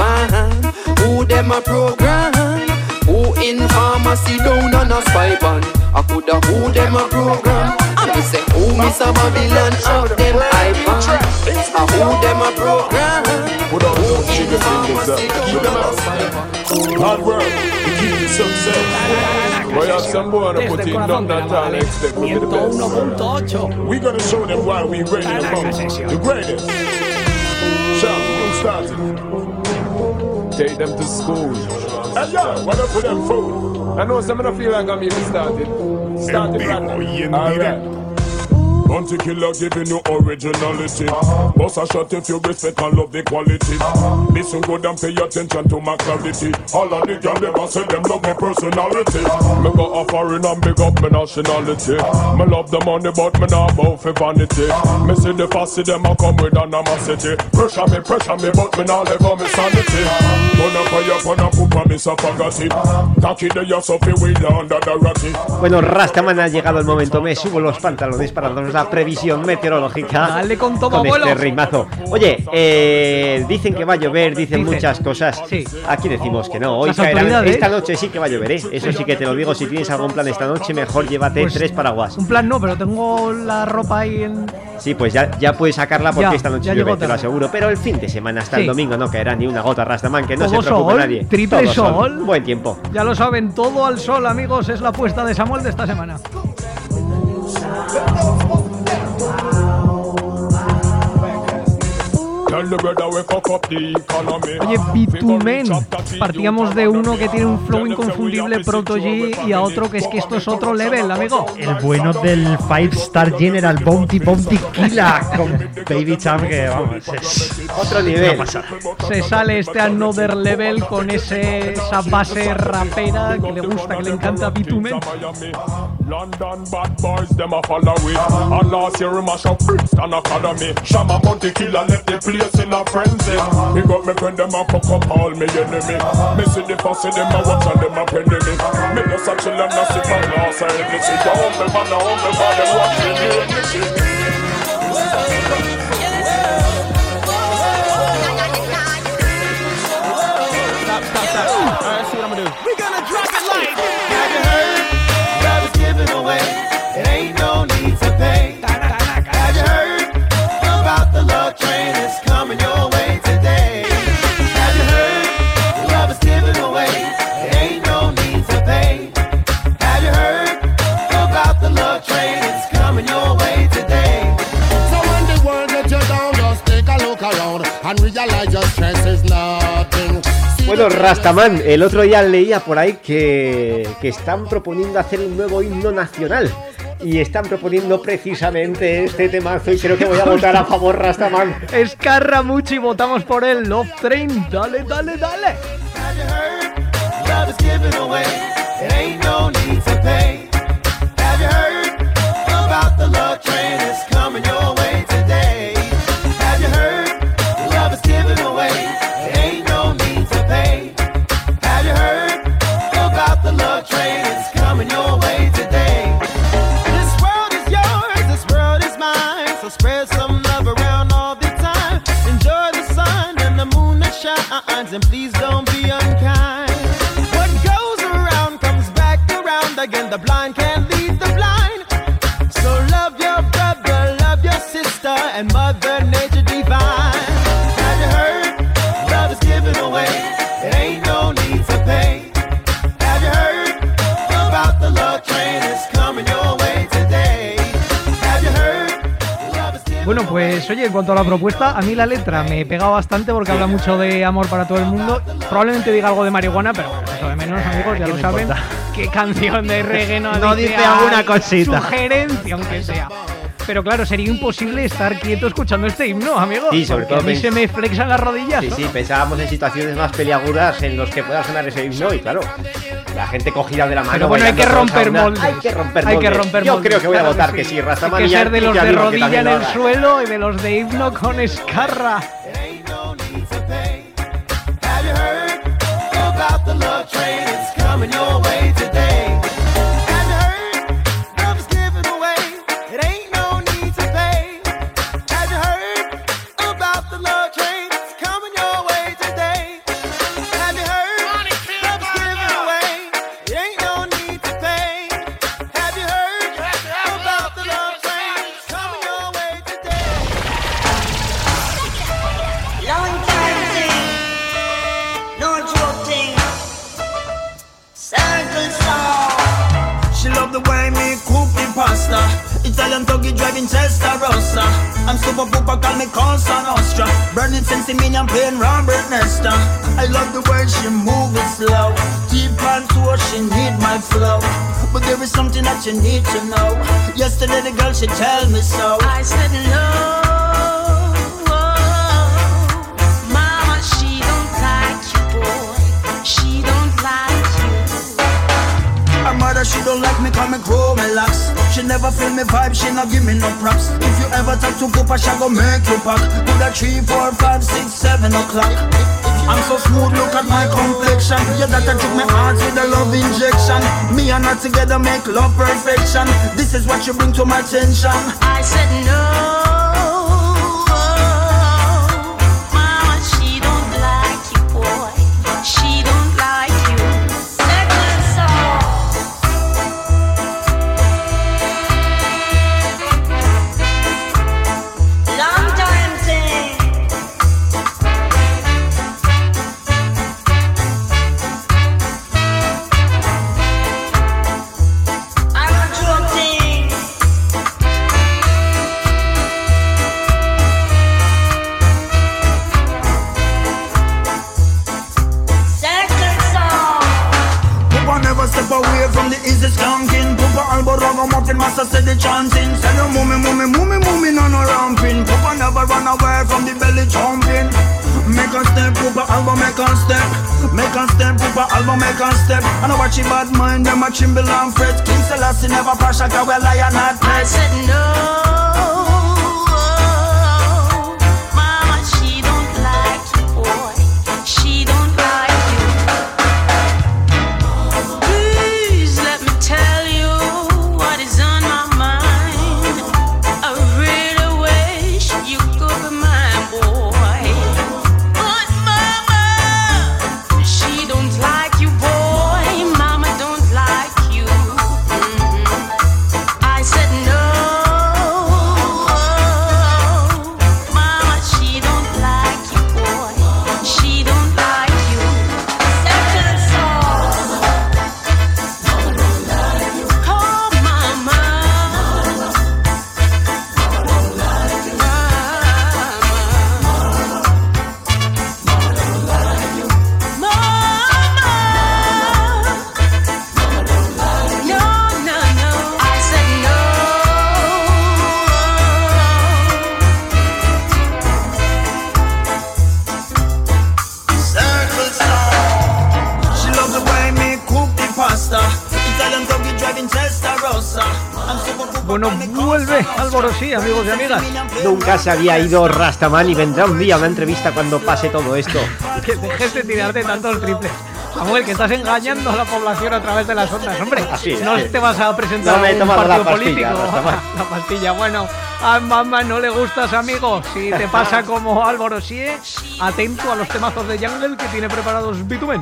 [SPEAKER 12] iPad. Who them a program? Who in pharmacy down on a spy ban? I coulda who them a program? I me say who Miss a Babylon of them iPad. uh, Who them a program? Who in pharmacy down on a spy ban?
[SPEAKER 4] Hard work to keep the success.
[SPEAKER 3] Desde el corazón de la Madre, ciento uno punto ocho.
[SPEAKER 4] We're gonna show them why we ready to come. The greatest. Shall we start it? Take them to school. Hey yo, what up with them food? I know some of feel like I'm even started. Started right now. All right. Bounty killer giving you originality. Boss a shot if you respect and love the quality. Listen good and pay attention to my clarity. All of the girls never say them love my personality. Me go a foreign and big up my nationality. Me love the money but me not bow for vanity. Me see the fussy them a come with animosity. Pressure me, pressure me but me not let go me sanity. Gonna pay up on a poop and me sapagati. Taki the yourself away under the ratty.
[SPEAKER 5] Bueno, Rastaman, ha llegado el momento. Me subo los pantalones para darnos la previsión meteorológica.
[SPEAKER 3] Dale con todo,
[SPEAKER 5] con
[SPEAKER 3] abuelos.
[SPEAKER 5] este ritmazo. Oye, eh, dicen que va a llover, dicen,
[SPEAKER 3] Dicen.
[SPEAKER 5] muchas cosas.
[SPEAKER 3] Sí.
[SPEAKER 5] Aquí decimos que no. Hoy
[SPEAKER 3] Las
[SPEAKER 5] caerá,
[SPEAKER 3] autoridades.
[SPEAKER 5] esta noche sí que va a llover, ¿eh? Eso sí que te lo digo. Si tienes algún plan esta noche, mejor llévate
[SPEAKER 3] Pues,
[SPEAKER 5] tres paraguas.
[SPEAKER 3] Un plan no, pero tengo la ropa ahí en...
[SPEAKER 5] Sí, pues ya, ya puedes sacarla porque
[SPEAKER 3] Ya,
[SPEAKER 5] esta noche
[SPEAKER 3] ya
[SPEAKER 5] llueve,
[SPEAKER 3] llegó
[SPEAKER 5] te lo
[SPEAKER 3] tarde.
[SPEAKER 5] aseguro. Pero el fin de semana hasta
[SPEAKER 3] Sí.
[SPEAKER 5] el domingo no caerá ni una gota, Rastaman, que no
[SPEAKER 3] Todo
[SPEAKER 5] se preocupe
[SPEAKER 3] sol,
[SPEAKER 5] nadie.
[SPEAKER 3] triple
[SPEAKER 5] Todo
[SPEAKER 3] sol.
[SPEAKER 5] Buen tiempo.
[SPEAKER 3] Ya lo saben, todo al sol, amigos. Es la apuesta de Samuel de esta semana. Oye, Bitumen, partíamos de uno que tiene un flow inconfundible, Proto G, y a otro que es que esto es otro level, amigo.
[SPEAKER 6] El bueno del Five Star General Bounty Bounty Killa con Baby Cham, que vamos, es
[SPEAKER 5] otro nivel.
[SPEAKER 3] Se sale este Another Level con ese, esa base rapera que le gusta, que le encanta a Bitumen.
[SPEAKER 4] London bad boys, them a follow it. And last year we mash up Brixton Academy. Shama Bounty Killer left the place in a frenzy. Me got me friend, them a fuck up all me enemy. Me see the fussy, them a watch and them a penny me. Me just a chill and a sip and glass of Hennessy. You hold me man, I hold me man, them watching me Hennessy.
[SPEAKER 10] Stop, stop, stop. Alright, see what I'm gonna do. We gonna drop it like. Have you heard? Love is given away. It ain't no need to pay. Have you heard about the love train that's coming your way today? Have you heard? Love is given away. It ain't no need to pay. Have you heard about the love train that's coming your way today?
[SPEAKER 9] So when the world gets you down, just take a look around and realize your stress is nothing.
[SPEAKER 5] Bueno, Rastaman, el otro día leía por ahí que, que están proponiendo hacer un nuevo himno nacional. Y están proponiendo precisamente este temazo y creo que voy a votar a favor, Rastaman.
[SPEAKER 3] Escarra mucho y votamos por él. Love Train, dale, dale, dale.
[SPEAKER 10] Have you heard? Love is given away. It ain't no need to pay. Have you heard about the love train that's coming your way today? Have you heard? Love is given away. It ain't no need to pay. Have you heard about the love train that's coming your way today? This world is yours, this world is mine. So spread some love around all the time. Enjoy the sun and the moon that shines, and please don't be unkind. What goes around comes back around again. The blind can't lead the blind. So love your brother, love your sister, and Mother Nature divine. Have you heard? Love is given away. It ain't no need to pay. Have you heard about the love train that's coming your way today? Have you heard? Love is given
[SPEAKER 3] Bueno, pues oye, en cuanto a la propuesta, a mí la letra me pega bastante porque habla mucho de amor para todo el mundo. Probablemente diga algo de marihuana, pero bueno, eso de menos, amigos, ya
[SPEAKER 6] ¿Qué
[SPEAKER 3] lo
[SPEAKER 6] me
[SPEAKER 3] saben.
[SPEAKER 6] importa?
[SPEAKER 3] Qué canción de reggae no,
[SPEAKER 6] No dice alguna cosita.
[SPEAKER 3] Sugerencia, aunque sea. Pero claro, sería imposible estar quieto escuchando este himno, amigos.
[SPEAKER 5] Sí, sobre
[SPEAKER 3] porque
[SPEAKER 5] todo
[SPEAKER 3] a mí
[SPEAKER 5] pens-
[SPEAKER 3] se me flexan las rodillas,
[SPEAKER 5] Sí,
[SPEAKER 3] ¿no?
[SPEAKER 5] sí, pensábamos en situaciones más peliagudas en los que pueda sonar ese himno y claro, la gente cogida de la mano.
[SPEAKER 3] Pero bueno, hay que
[SPEAKER 5] bailando todos a
[SPEAKER 3] romper
[SPEAKER 5] una.
[SPEAKER 3] moldes.
[SPEAKER 5] Hay que romper
[SPEAKER 3] Hay
[SPEAKER 5] moldes.
[SPEAKER 3] que romper
[SPEAKER 5] Yo
[SPEAKER 3] moldes,
[SPEAKER 5] creo que voy a
[SPEAKER 3] claro
[SPEAKER 5] votar
[SPEAKER 3] que
[SPEAKER 5] que
[SPEAKER 3] sí.
[SPEAKER 5] sí, Rastaman.
[SPEAKER 3] Hay que
[SPEAKER 5] y ya-
[SPEAKER 3] ser de
[SPEAKER 5] y
[SPEAKER 3] los
[SPEAKER 5] ya
[SPEAKER 3] de
[SPEAKER 5] digo que
[SPEAKER 3] rodilla
[SPEAKER 5] también
[SPEAKER 3] en
[SPEAKER 5] lo
[SPEAKER 3] el
[SPEAKER 5] haga.
[SPEAKER 3] suelo y de los de himno con escarra.
[SPEAKER 10] ain't no need to pay. Have you heard about the love train that's coming your way today? Have you heard? Love is given away. It ain't no need to pay. Have you heard about the love train that's coming your way today? Have you heard? Love is given away. It ain't no need to pay. Have you heard about the love train that's coming your way today?
[SPEAKER 19] Long time thing, no joke thing. Circle,
[SPEAKER 13] pasta. Italian Tuggy driving Testarossa. I'm super pooper, call me Cosa Nostra. Burning sense in me, I'm playing Robert Nesta. I love the way she move it slow. Deep on tour, she need my flow. But there is something that you need to know. Yesterday the girl, she tell me so.
[SPEAKER 16] I said no. Mama, she don't like you, boy. She don't like you.
[SPEAKER 13] Her mother, she don't like me, call me grow me locks. She never feel me vibe, she not give me no props. If you ever talk to Poopa, she go make you pack. Do that three, four, five, six, seven o'clock. I'm so smooth, look at my complexion. Yeah, that I took my heart with a love injection. Me and her together make love perfection. This is what you bring to my attention.
[SPEAKER 16] I said no. Mama, she don't like you, boy. She don't like you. Second song. Long time thing. I want to thing. Second song.
[SPEAKER 13] Poopa never step away from the easy skanking. Poopa elbow ragamuffin, master said the chanting. Say no mummy, mummy, mummy, mummy, no no ramping. Poopa never run away from the belly jumping. Make a step, Poopa elbow, make a step. Make a step, Poopa elbow, make a step. I know what she bad mind, them a chimble and fret. King Selassie never crash like a well lion at
[SPEAKER 16] I said no. Mama, she don't like you, boy. She don't like you. Please let me tell you what is on my mind. I really wish you could be my boy. But mama, she don't like you, boy. Mama don't like you. Mhm. I said no. Mama, she don't like you, boy. She don't like you. Second song. Oh, mama. No, no, no. I said no.
[SPEAKER 13] Circle song. She loves the way me cook the pasta. Italian Tuggy driving Testarossa. I'm super poopa,
[SPEAKER 3] Bueno,
[SPEAKER 13] call me Cosa
[SPEAKER 3] vuelve
[SPEAKER 13] Nostra.
[SPEAKER 3] Álvaro, sí, amigos y amigas.
[SPEAKER 5] Nunca se había ido Rastaman y vendrá un día una entrevista cuando pase todo esto.
[SPEAKER 3] Que dejes de tirarte tantos triples. Samuel, que estás engañando a la población a través de las ondas, hombre.
[SPEAKER 5] Así es,
[SPEAKER 3] no
[SPEAKER 5] sí.
[SPEAKER 3] te vas a presentar
[SPEAKER 5] No me he
[SPEAKER 3] a un
[SPEAKER 5] tomado
[SPEAKER 3] partido
[SPEAKER 5] la pastilla,
[SPEAKER 3] político.
[SPEAKER 5] Rastaman.
[SPEAKER 3] La pastilla, bueno, a mamá no le gustas, amigo. Si te pasa como Álvaro Sie, atento a los temazos de Jungle que tiene preparados Bitumen.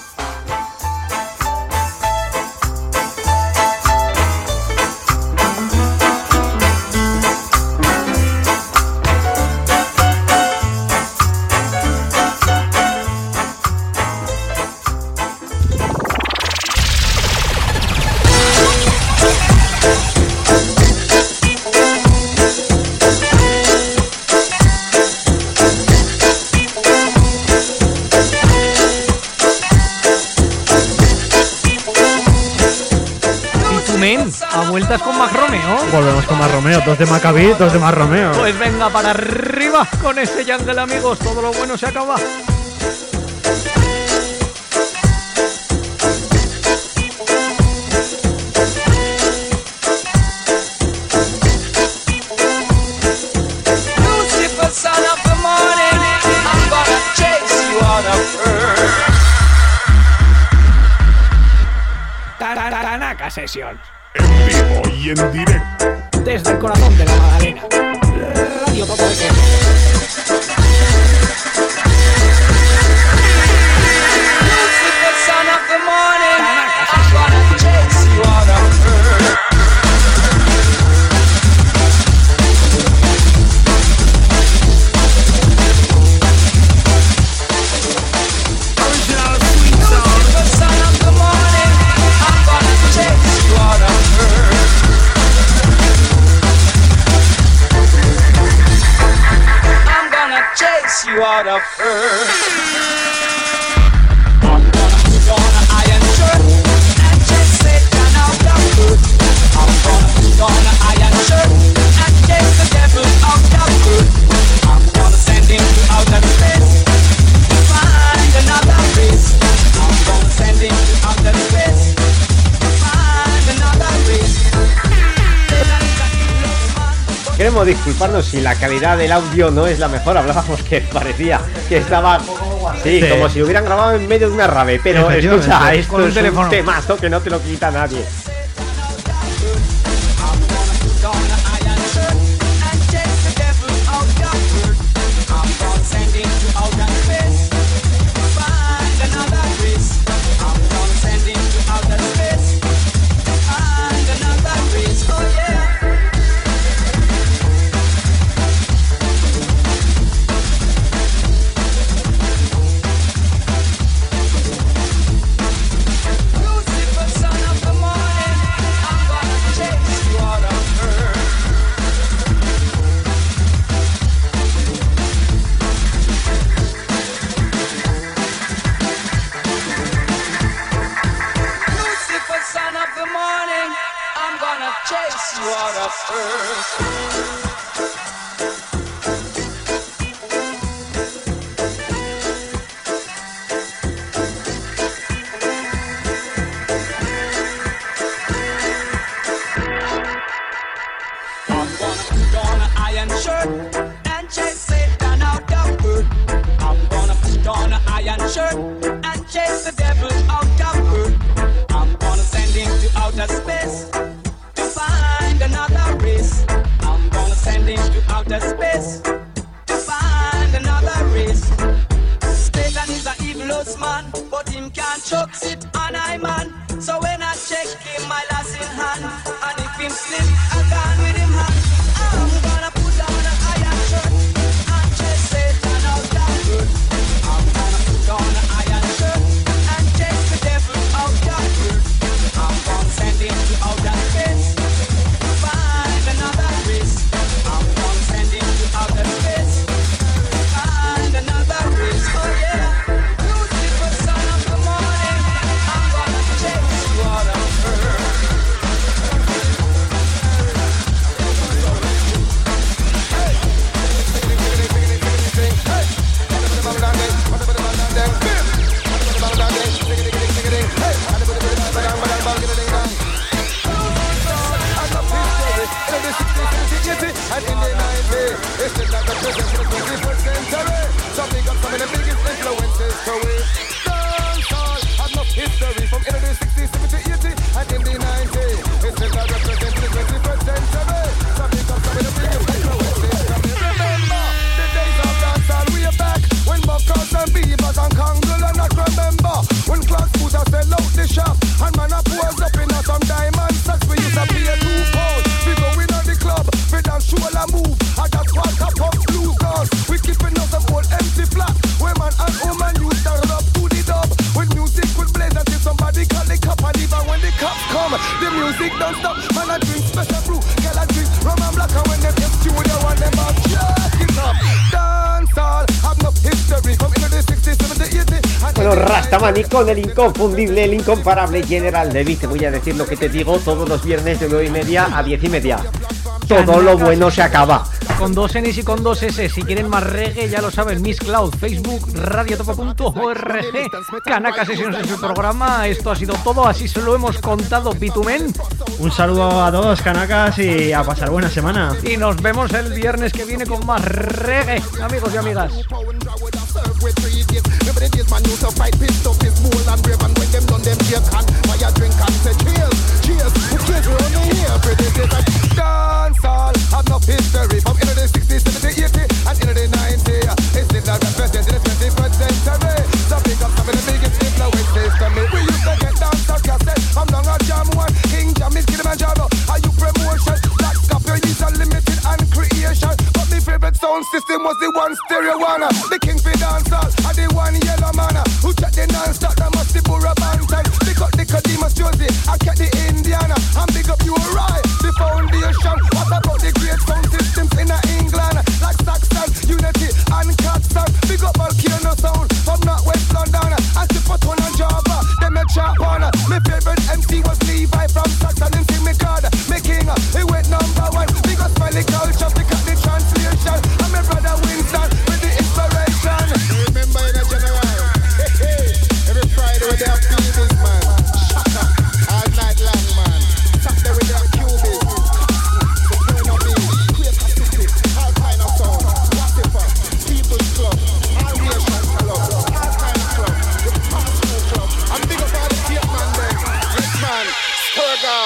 [SPEAKER 3] Bitumen, a vueltas con Mac Romeo.
[SPEAKER 6] Volvemos con más Romeo, dos de Maccabi, dos de más Romeo.
[SPEAKER 3] Pues venga para arriba con ese Jungle, amigos. Todo lo bueno se acaba.
[SPEAKER 16] Lucifer, son of the morning, I'm gonna chase you out of earth.
[SPEAKER 3] Tanaka Sessions.
[SPEAKER 4] En vivo y en directo.
[SPEAKER 3] Desde el corazón de la Magdalena. Radio Topo F M.
[SPEAKER 16] Lucifer, son of the morning, I'm gonna chase you out of earth. Lucifer, son of the morning, I'm gonna chase you out of earth.
[SPEAKER 19] water first. I'm gonna put on an iron shirt and chase Satan out of earth. I'm gonna put on an iron shirt and chase the devil out of earth. I'm gonna send him to outer space to find another race. I'm gonna send him to outer space to find another race.
[SPEAKER 5] Queremos disculparnos si la calidad del audio no es la mejor. Hablábamos que parecía que estaba sí, sí. como si hubieran grabado en medio de una rave. Pero escucha, esto es un teléfono. Temazo que no te lo quita nadie. Con el inconfundible, el incomparable General Levy. Te voy a decir lo que te digo todos los viernes de nueve y media a diez y media. Todo lo bueno se acaba.
[SPEAKER 3] Con dos N's y con dos S. Si quieren más reggae, ya lo saben. Miss Cloud, Facebook, radiotopo punto org. Kanaka Sessions es el programa. Esto ha sido todo, así se lo hemos contado. Bitumen.
[SPEAKER 6] Un saludo a todos, Kanakas, y a pasar buena semana.
[SPEAKER 3] Y nos vemos el viernes que viene con más reggae, amigos y amigas.
[SPEAKER 10] Dancehall have no history from into the sixties, seventies, eighties, and into the nineties. It's still not represented in the twenty-first century. So pick up some of the biggest influences to me. We used to get dancehall cassettes from long a jam one. King Jammy's Kilimanjaro. Are you promotion? Black copy is unlimited and creation. But my favorite sound system was the one stereo one. The king for dancehall and the one yellow man who check the non-stop. That must be Burra Banton. Pick up the Kadimas Josie. I get the Indiana. And big up you right. The foundation. What about the great sound systems in England? Like Saxon, Unity and Catson. Big up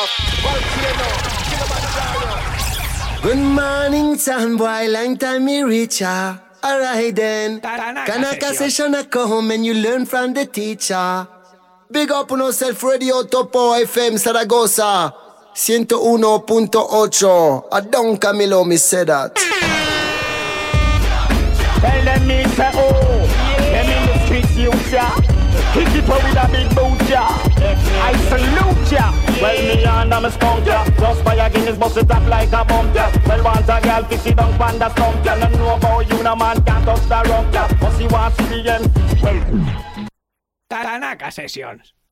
[SPEAKER 2] Good morning, son boy, long time me reach ya. Alright then, Kanaka session a come and you learn from the teacher. Big up on yourself, Radio Topo F M Zaragoza, one oh one point eight. A Don Camilo me say that.
[SPEAKER 20] Tell them me say oh, them in the streets you ya. Hit it up with a big boot ya. I salute ya. Well me and I'm a skunk ya. Just by a Guinness bust it up like a bump ya. Well once a girl fix it down pan the stump ya. No know about you no man can't touch the rump ya. But she wants to see the end. Well
[SPEAKER 3] Tanaka Sessions.